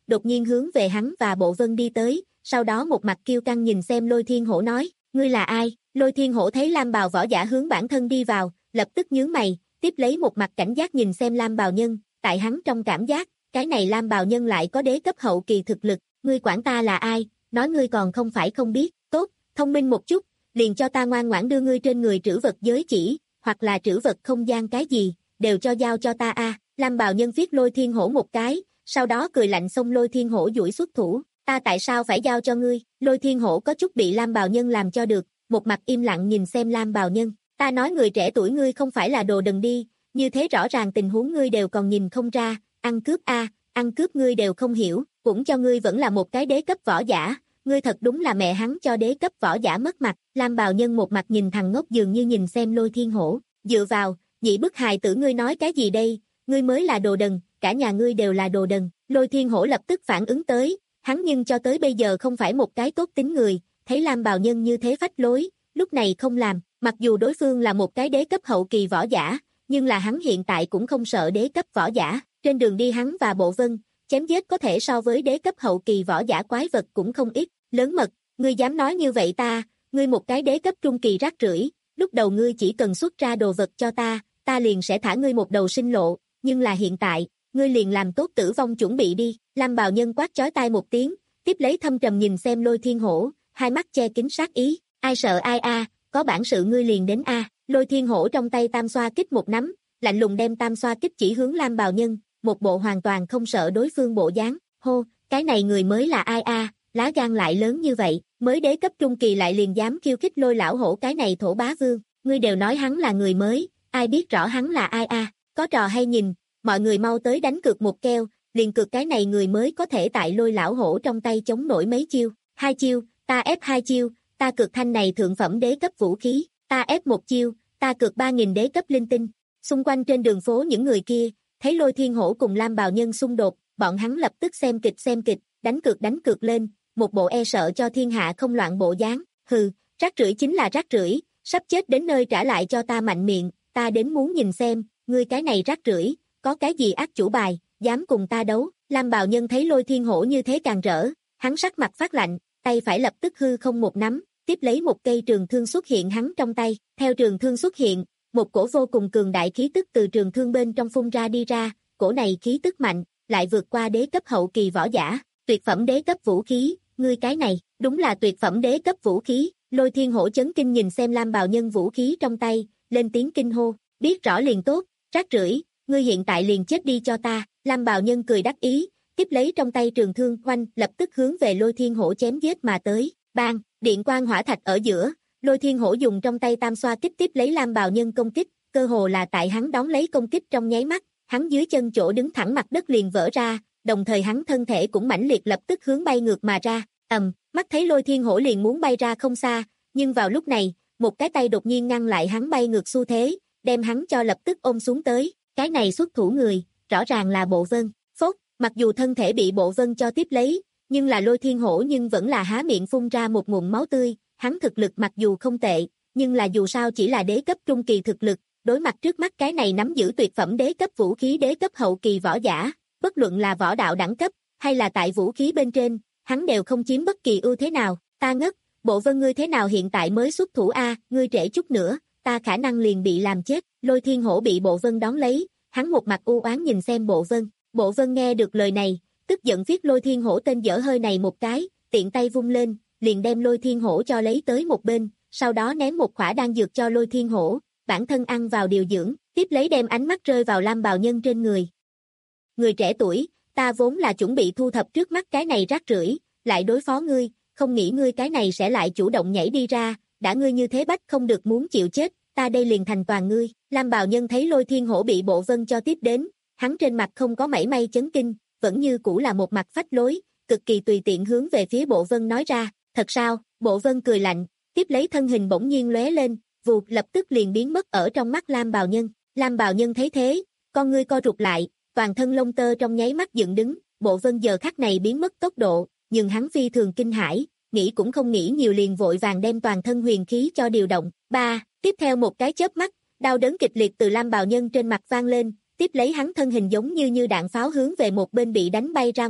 đột nhiên hướng về hắn và Bộ Vân đi tới, sau đó một mặt kiêu căng nhìn xem Lôi Thiên Hổ nói, ngươi là ai? Lôi Thiên Hổ thấy lam bào võ giả hướng bản thân đi vào, lập tức nhướng mày, tiếp lấy một mặt cảnh giác nhìn xem lam bào nhân, tại hắn trong cảm giác, cái này lam bào nhân lại có đế cấp hậu kỳ thực lực, ngươi quản ta là ai, nói ngươi còn không phải không biết, tốt, thông minh một chút, liền cho ta ngoan ngoãn đưa ngươi trên người trữ vật giới chỉ, hoặc là trữ vật không gian cái gì, đều cho giao cho ta a. Lam bào nhân viết Lôi Thiên Hổ một cái, sau đó cười lạnh xông Lôi Thiên Hổ duỗi xuất thủ, ta tại sao phải giao cho ngươi? Lôi Thiên Hổ có chút bị lam bào nhân làm cho được, một mặt im lặng nhìn xem lam bào nhân, ta nói người trẻ tuổi ngươi không phải là đồ đần đi, như thế rõ ràng tình huống ngươi đều còn nhìn không ra, ăn cướp a, ăn cướp ngươi đều không hiểu, cũng cho ngươi vẫn là một cái đế cấp võ giả, ngươi thật đúng là mẹ hắn cho đế cấp võ giả mất mặt. Lam bào nhân một mặt nhìn thằng ngốc dường như nhìn xem Lôi Thiên Hổ, dựa vào, nhị bức hài tử ngươi nói cái gì đây, ngươi mới là đồ đần, cả nhà ngươi đều là đồ đần. Lôi Thiên Hổ lập tức phản ứng tới, hắn nhưng cho tới bây giờ không phải một cái tốt tính người, thấy Lam bào nhân như thế phách lối, lúc này không làm, mặc dù đối phương là một cái đế cấp hậu kỳ võ giả, nhưng là hắn hiện tại cũng không sợ đế cấp võ giả, trên đường đi hắn và Bộ Vân, chém giết có thể so với đế cấp hậu kỳ võ giả quái vật cũng không ít, lớn mật, ngươi dám nói như vậy ta, ngươi một cái đế cấp trung kỳ rác rưởi, lúc đầu ngươi chỉ cần xuất ra đồ vật cho ta, ta liền sẽ thả ngươi một đầu sinh lộ, nhưng là hiện tại, ngươi liền làm tốt tử vong chuẩn bị đi. Lam bào nhân quát chói tai một tiếng, tiếp lấy thâm trầm nhìn xem Lôi Thiên Hổ, hai mắt che kín sát ý, ai sợ ai a, có bản sự ngươi liền đến a. Lôi Thiên Hổ trong tay tam xoa kích một nắm, lạnh lùng đem tam xoa kích chỉ hướng lam bào nhân, một bộ hoàn toàn không sợ đối phương bộ dáng, hô, cái này người mới là ai a, lá gan lại lớn như vậy, mới đế cấp trung kỳ lại liền dám khiêu khích Lôi lão hổ cái này thổ bá vương, ngươi đều nói hắn là người mới, ai biết rõ hắn là ai a, có trò hay nhìn, mọi người mau tới đánh cược một keo, liền cược cái này người mới có thể tại Lôi lão hổ trong tay chống nổi mấy chiêu, hai chiêu, ta ép hai chiêu, ta cược thanh này thượng phẩm đế cấp vũ khí, ta ép một chiêu, ta cược ba nghìn đế cấp linh tinh. Xung quanh trên đường phố những người kia, thấy Lôi Thiên Hổ cùng lam bào nhân xung đột, bọn hắn lập tức xem kịch xem kịch, đánh cược đánh cược lên, một bộ e sợ cho thiên hạ không loạn bộ dáng, hừ, rác rưởi chính là rác rưởi, sắp chết đến nơi trả lại cho ta mạnh miệng, ta đến muốn nhìn xem, ngươi cái này rác rưởi, có cái gì ác chủ bài, dám cùng ta đấu. Lam bào nhân thấy Lôi Thiên Hổ như thế càng rỡ, hắn sắc mặt phát lạnh, tay phải lập tức hư không một nắm, tiếp lấy một cây trường thương xuất hiện hắn trong tay, theo trường thương xuất hiện, một cổ vô cùng cường đại khí tức từ trường thương bên trong phun ra đi ra, cổ này khí tức mạnh, lại vượt qua đế cấp hậu kỳ võ giả, tuyệt phẩm đế cấp vũ khí, ngươi cái này, đúng là tuyệt phẩm đế cấp vũ khí. Lôi Thiên Hổ chấn kinh nhìn xem lam bào nhân vũ khí trong tay, lên tiếng kinh hô, biết rõ liền tốt, rác rưởi, ngươi hiện tại liền chết đi cho ta. Lam bào nhân cười đắc ý, tiếp lấy trong tay trường thương oanh, lập tức hướng về Lôi Thiên Hổ chém giết mà tới, bang, điện quang hỏa thạch ở giữa, Lôi Thiên Hổ dùng trong tay tam xoa kích tiếp lấy lam bào nhân công kích, cơ hồ là tại hắn đón lấy công kích trong nháy mắt, hắn dưới chân chỗ đứng thẳng mặt đất liền vỡ ra, đồng thời hắn thân thể cũng mãnh liệt lập tức hướng bay ngược mà ra, ầm, mắt thấy Lôi Thiên Hổ liền muốn bay ra không xa, nhưng vào lúc này, một cái tay đột nhiên ngăn lại hắn bay ngược xu thế, đem hắn cho lập tức ôm xuống tới, cái này xuất thủ người, rõ ràng là Bộ Vân. Phốt, mặc dù thân thể bị Bộ Vân cho tiếp lấy, nhưng là Lôi Thiên Hổ nhưng vẫn là há miệng phun ra một ngụm máu tươi, hắn thực lực mặc dù không tệ, nhưng là dù sao chỉ là đế cấp trung kỳ thực lực, đối mặt trước mắt cái này nắm giữ tuyệt phẩm đế cấp vũ khí đế cấp hậu kỳ võ giả, bất luận là võ đạo đẳng cấp, hay là tại vũ khí bên trên, hắn đều không chiếm bất kỳ ưu thế nào. Ta ngất, Bộ Vân ngươi thế nào hiện tại mới xuất thủ a, ngươi trễ chút nữa, ta khả năng liền bị làm chết. Lôi Thiên Hổ bị Bộ Vân đón lấy, hắn một mặt u oán nhìn xem Bộ Vân. Bộ Vân nghe được lời này, tức giận viết Lôi Thiên Hổ tên dở hơi này một cái, tiện tay vung lên, liền đem Lôi Thiên Hổ cho lấy tới một bên, sau đó ném một khỏa đan dược cho Lôi Thiên Hổ, bản thân ăn vào điều dưỡng, tiếp lấy đem ánh mắt rơi vào lam bào nhân trên người. Người trẻ tuổi, ta vốn là chuẩn bị thu thập trước mắt cái này rác rưởi, lại đối phó ngươi, không nghĩ ngươi cái này sẽ lại chủ động nhảy đi ra, đã ngươi như thế bách không được muốn chịu chết, ta đây liền thành toàn ngươi. Lam bào nhân thấy Lôi Thiên Hổ bị Bộ Vân cho tiếp đến, hắn trên mặt không có mảy may chấn kinh, vẫn như cũ là một mặt phách lối, cực kỳ tùy tiện hướng về phía Bộ Vân nói ra, thật sao? Bộ Vân cười lạnh, tiếp lấy thân hình bỗng nhiên lóe lên, vụt lập tức liền biến mất ở trong mắt Lam bào nhân. Lam bào nhân thấy thế, con ngươi co rụt lại, toàn thân lông tơ trong nháy mắt dựng đứng, Bộ Vân giờ khắc này biến mất tốc độ, nhưng hắn phi thường kinh hãi, nghĩ cũng không nghĩ nhiều liền vội vàng đem toàn thân huyền khí cho điều động. Ba, tiếp theo một cái chớp mắt, đau đớn kịch liệt từ Lam bào nhân trên mặt vang lên, tiếp lấy hắn thân hình giống như như đạn pháo hướng về một bên bị đánh bay ra ngoài,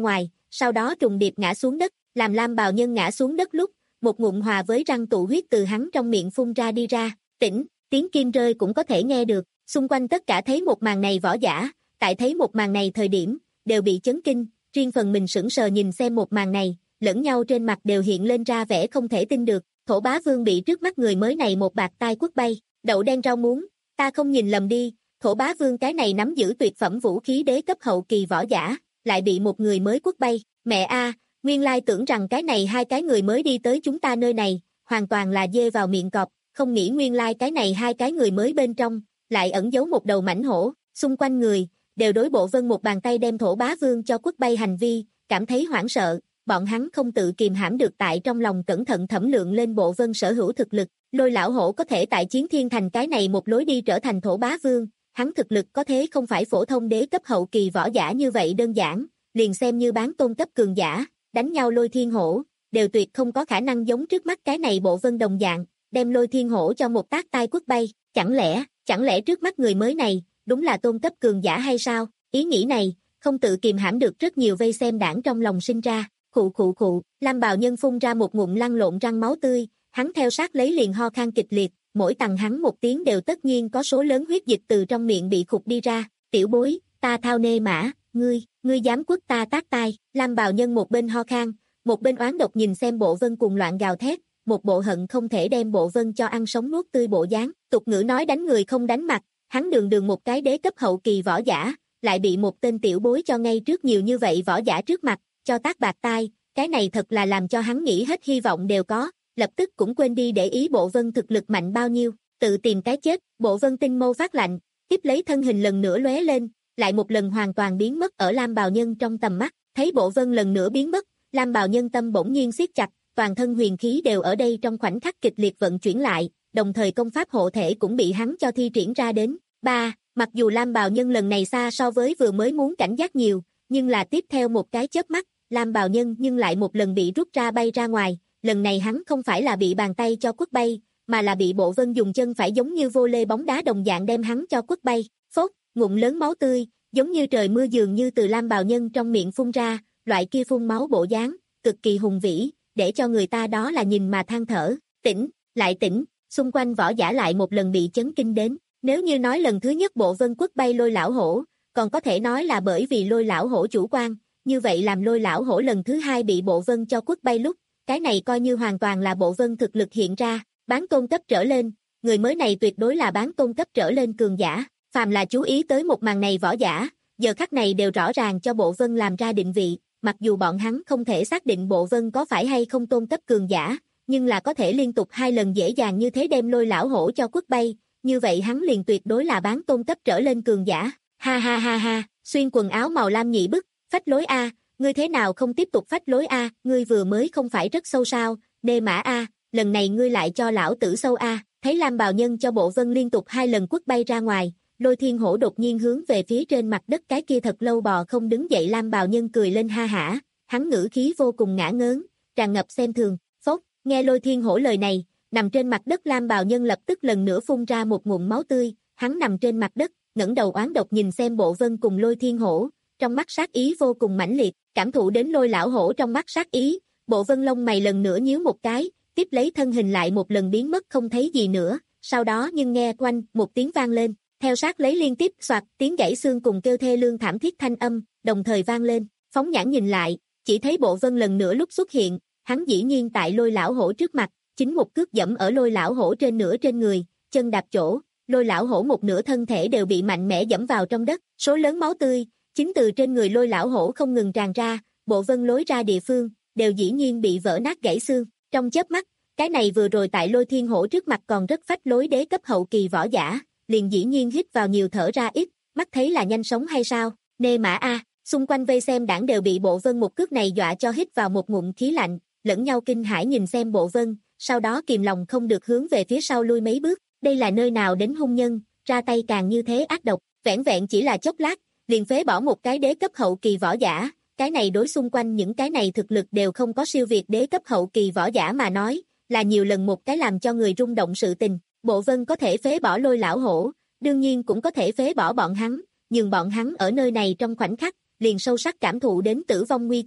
sau đó trùng điệp ngã xuống đất, làm Lam Bào Nhân ngã xuống đất lúc, một ngụm hòa với răng tụ huyết từ hắn trong miệng phun ra đi ra, tỉnh, tiếng kim rơi cũng có thể nghe được, xung quanh tất cả thấy một màn này võ giả, tại thấy một màn này thời điểm, đều bị chấn kinh, riêng phần mình sững sờ nhìn xem một màn này, lẫn nhau trên mặt đều hiện lên ra vẻ không thể tin được, Thổ Bá Vương bị trước mắt người mới này một bạt tai quất bay, đậu đen rau muống, ta không nhìn lầm đi, Thổ Bá Vương cái này nắm giữ tuyệt phẩm vũ khí đế cấp hậu kỳ võ giả, lại bị một người mới quất bay, mẹ a, nguyên lai tưởng rằng cái này hai cái người mới đi tới chúng ta nơi này, hoàn toàn là dê vào miệng cọp, không nghĩ nguyên lai cái này hai cái người mới bên trong, lại ẩn giấu một đầu mãnh hổ, xung quanh người, đều đối Bộ Vân một bàn tay đem Thổ Bá Vương cho quất bay hành vi, cảm thấy hoảng sợ, bọn hắn không tự kìm hãm được tại trong lòng cẩn thận thẩm lượng lên Bộ Vân sở hữu thực lực, Lôi lão hổ có thể tại Chiến Thiên Thành cái này một lối đi trở thành Thổ Bá Vương, hắn thực lực có thế không phải phổ thông đế cấp hậu kỳ võ giả như vậy đơn giản, liền xem như bán tôn cấp cường giả, đánh nhau Lôi Thiên Hổ, đều tuyệt không có khả năng giống trước mắt cái này Bộ Vân đồng dạng, đem Lôi Thiên Hổ cho một tác tai quất bay, chẳng lẽ, chẳng lẽ trước mắt người mới này, đúng là tôn cấp cường giả hay sao? Ý nghĩ này, không tự kìm hãm được rất nhiều vây xem đảng trong lòng sinh ra, khụ khụ khụ, Lam Bào Nhân phun ra một ngụm lăn lộn răng máu tươi, hắn theo sát lấy liền ho khan kịch liệt, mỗi tầng hắn một tiếng đều tất nhiên có số lớn huyết dịch từ trong miệng bị khục đi ra, tiểu bối, ta thao nê mã, ngươi, ngươi dám quất ta tác tai, Lam Bào Nhân một bên ho khan, một bên oán độc nhìn xem Bộ Vân cùng loạn gào thét, một bộ hận không thể đem Bộ Vân cho ăn sống nuốt tươi bộ dáng, tục ngữ nói đánh người không đánh mặt, hắn đường đường một cái đế cấp hậu kỳ võ giả, lại bị một tên tiểu bối cho ngay trước nhiều như vậy võ giả trước mặt, cho tác bạc tai, cái này thật là làm cho hắn nghĩ hết hy vọng đều có, lập tức cũng quên đi để ý Bộ Vân thực lực mạnh bao nhiêu, tự tìm cái chết, Bộ Vân tinh mâu phát lạnh, tiếp lấy thân hình lần nữa lóe lên, lại một lần hoàn toàn biến mất ở Lam Bào Nhân trong tầm mắt, thấy Bộ Vân lần nữa biến mất, Lam Bào Nhân tâm bỗng nhiên siết chặt, toàn thân huyền khí đều ở đây trong khoảnh khắc kịch liệt vận chuyển lại, đồng thời công pháp hộ thể cũng bị hắn cho thi triển ra đến. ba. Mặc dù Lam Bào Nhân lần này xa so với vừa mới muốn cảnh giác nhiều, nhưng là tiếp theo một cái chớp mắt, Lam Bào Nhân nhưng lại một lần bị rút ra bay ra ngoài, lần này hắn không phải là bị bàn tay cho quất bay, mà là bị Bộ Vân dùng chân phải giống như vô lê bóng đá đồng dạng đem hắn cho quất bay, phốt, ngụm lớn máu tươi, giống như trời mưa dường như từ Lam Bào Nhân trong miệng phun ra, loại kia phun máu bộ dáng, cực kỳ hùng vĩ, để cho người ta đó là nhìn mà than thở, tỉnh, lại tỉnh, xung quanh võ giả lại một lần bị chấn kinh đến, nếu như nói lần thứ nhất Bộ Vân quất bay Lôi lão hổ, còn có thể nói là bởi vì Lôi lão hổ chủ quan, như vậy làm Lôi lão hổ lần thứ hai bị Bộ Vân cho quất bay lúc, cái này coi như hoàn toàn là Bộ Vân thực lực hiện ra, bán tôn cấp trở lên, người mới này tuyệt đối là bán tôn cấp trở lên cường giả, phàm là chú ý tới một màn này võ giả, giờ khắc này đều rõ ràng cho Bộ Vân làm ra định vị, mặc dù bọn hắn không thể xác định Bộ Vân có phải hay không tôn cấp cường giả, nhưng là có thể liên tục hai lần dễ dàng như thế đem Lôi lão hổ cho quất bay, như vậy hắn liền tuyệt đối là bán tôn cấp trở lên cường giả, ha ha ha ha, xuyên quần áo màu lam nhị bức, phách lối a, ngươi thế nào không tiếp tục phách lối a, ngươi vừa mới không phải rất sâu sao, nê mã a, lần này ngươi lại cho lão tử sâu a, thấy Lam Bào Nhân cho Bộ Vân liên tục hai lần quất bay ra ngoài, Lôi Thiên Hổ đột nhiên hướng về phía trên mặt đất cái kia thật lâu bò không đứng dậy Lam Bào Nhân cười lên ha hả, hắn ngữ khí vô cùng ngả ngớn, tràn ngập xem thường, phốt, nghe Lôi Thiên Hổ lời này, nằm trên mặt đất Lam Bào Nhân lập tức lần nữa phun ra một ngụm máu tươi, hắn nằm trên mặt đất, ngẩng đầu oán độc nhìn xem Bộ Vân cùng Lôi Thiên Hổ, trong mắt sát ý vô cùng mãnh liệt, cảm thụ đến Lôi lão hổ trong mắt sát ý, Bộ Vân lông mày lần nữa nhíu một cái, tiếp lấy thân hình lại một lần biến mất không thấy gì nữa, sau đó nhưng nghe quanh một tiếng vang lên, theo sát lấy liên tiếp soạt tiếng gãy xương cùng kêu thê lương thảm thiết thanh âm, đồng thời vang lên, phóng nhãn nhìn lại, chỉ thấy Bộ Vân lần nữa lúc xuất hiện, hắn dĩ nhiên tại Lôi lão hổ trước mặt, chính một cước dẫm ở Lôi lão hổ trên nửa trên người, chân đạp chỗ, Lôi lão hổ một nửa thân thể đều bị mạnh mẽ dẫm vào trong đất, số lớn máu tươi, chính từ trên người Lôi lão hổ không ngừng tràn ra, Bộ Vân lối ra địa phương, đều dĩ nhiên bị vỡ nát gãy xương, trong chớp mắt, cái này vừa rồi tại Lôi Thiên Hổ trước mặt còn rất phách lối đế cấp hậu kỳ võ giả, liền dĩ nhiên hít vào nhiều thở ra ít, mắt thấy là nhanh sống hay sao, nê mã a, xung quanh vây xem đảng đều bị Bộ Vân một cước này dọa cho hít vào một ngụm khí lạnh, lẫn nhau kinh hãi nhìn xem Bộ Vân, sau đó kìm lòng không được hướng về phía sau lui mấy bước, đây là nơi nào đến hung nhân, ra tay càng như thế ác độc, vẻn vẹn chỉ là chốc lát, liền phế bỏ một cái đế cấp hậu kỳ võ giả, cái này đối xung quanh những cái này thực lực đều không có siêu việt đế cấp hậu kỳ võ giả mà nói, là nhiều lần một cái làm cho người rung động sự tình, Bộ Vân có thể phế bỏ Lôi lão hổ, đương nhiên cũng có thể phế bỏ bọn hắn, nhưng bọn hắn ở nơi này trong khoảnh khắc, liền sâu sắc cảm thụ đến tử vong nguy cơ,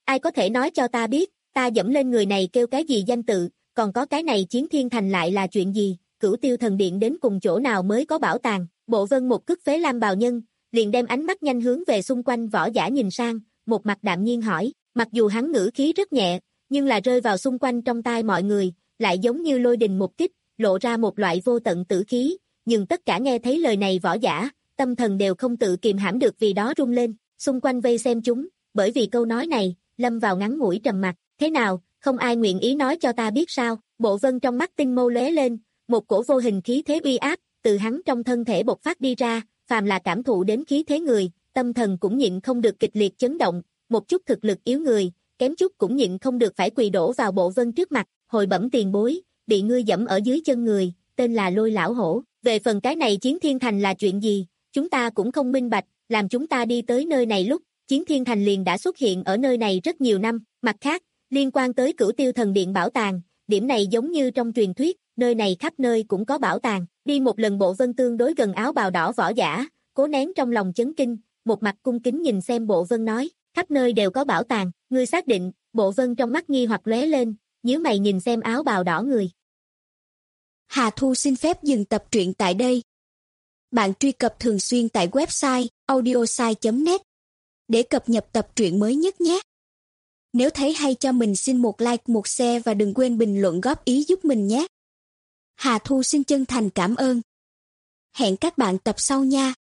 ai có thể nói cho ta biết, ta dẫm lên người này kêu cái gì danh tự, còn có cái này Chiến Thiên Thành lại là chuyện gì, Cửu Tiêu Thần Điện đến cùng chỗ nào mới có bảo tàng. Bộ Vân một cước phế lam bào nhân, liền đem ánh mắt nhanh hướng về xung quanh võ giả nhìn sang, một mặt đạm nhiên hỏi, mặc dù hắn ngữ khí rất nhẹ, nhưng là rơi vào xung quanh trong tai mọi người, lại giống như lôi đình một kích, lộ ra một loại vô tận tử khí, nhưng tất cả nghe thấy lời này võ giả, tâm thần đều không tự kiềm hãm được vì đó rung lên, xung quanh vây xem chúng, bởi vì câu nói này, lâm vào ngắn ngủi trầm mặc, thế nào, không ai nguyện ý nói cho ta biết sao? Bộ Vân trong mắt tinh mâu lóe lên, một cổ vô hình khí thế uy áp, từ hắn trong thân thể bộc phát đi ra, phàm là cảm thụ đến khí thế người, tâm thần cũng nhịn không được kịch liệt chấn động, một chút thực lực yếu người, kém chút cũng nhịn không được phải quỳ đổ vào Bộ Vân trước mặt, hồi bẩm tiền bối, bị ngươi dẫm ở dưới chân người, tên là Lôi Lão Hổ, về phần cái này Chiến Thiên Thành là chuyện gì, chúng ta cũng không minh bạch, làm chúng ta đi tới nơi này lúc, Chiến Thiên Thành liền đã xuất hiện ở nơi này rất nhiều năm, mặt khác, liên quan tới Cửu Tiêu Thần Điện bảo tàng, điểm này giống như trong truyền thuyết, nơi này khắp nơi cũng có bảo tàng, đi một lần Bộ Vân tương đối gần áo bào đỏ võ giả, cố nén trong lòng chấn kinh, một mặt cung kính nhìn xem Bộ Vân nói, khắp nơi đều có bảo tàng, ngươi xác định, Bộ Vân trong mắt nghi hoặc lóe lên, nhíu mày nhìn xem áo bào đỏ người. Hà Thu xin phép dừng tập truyện tại đây. Bạn truy cập thường xuyên tại website audiosai chấm net để cập nhật tập truyện mới nhất nhé. Nếu thấy hay cho mình xin một like, một share và đừng quên bình luận góp ý giúp mình nhé. Hà Thu xin chân thành cảm ơn. Hẹn các bạn tập sau nha.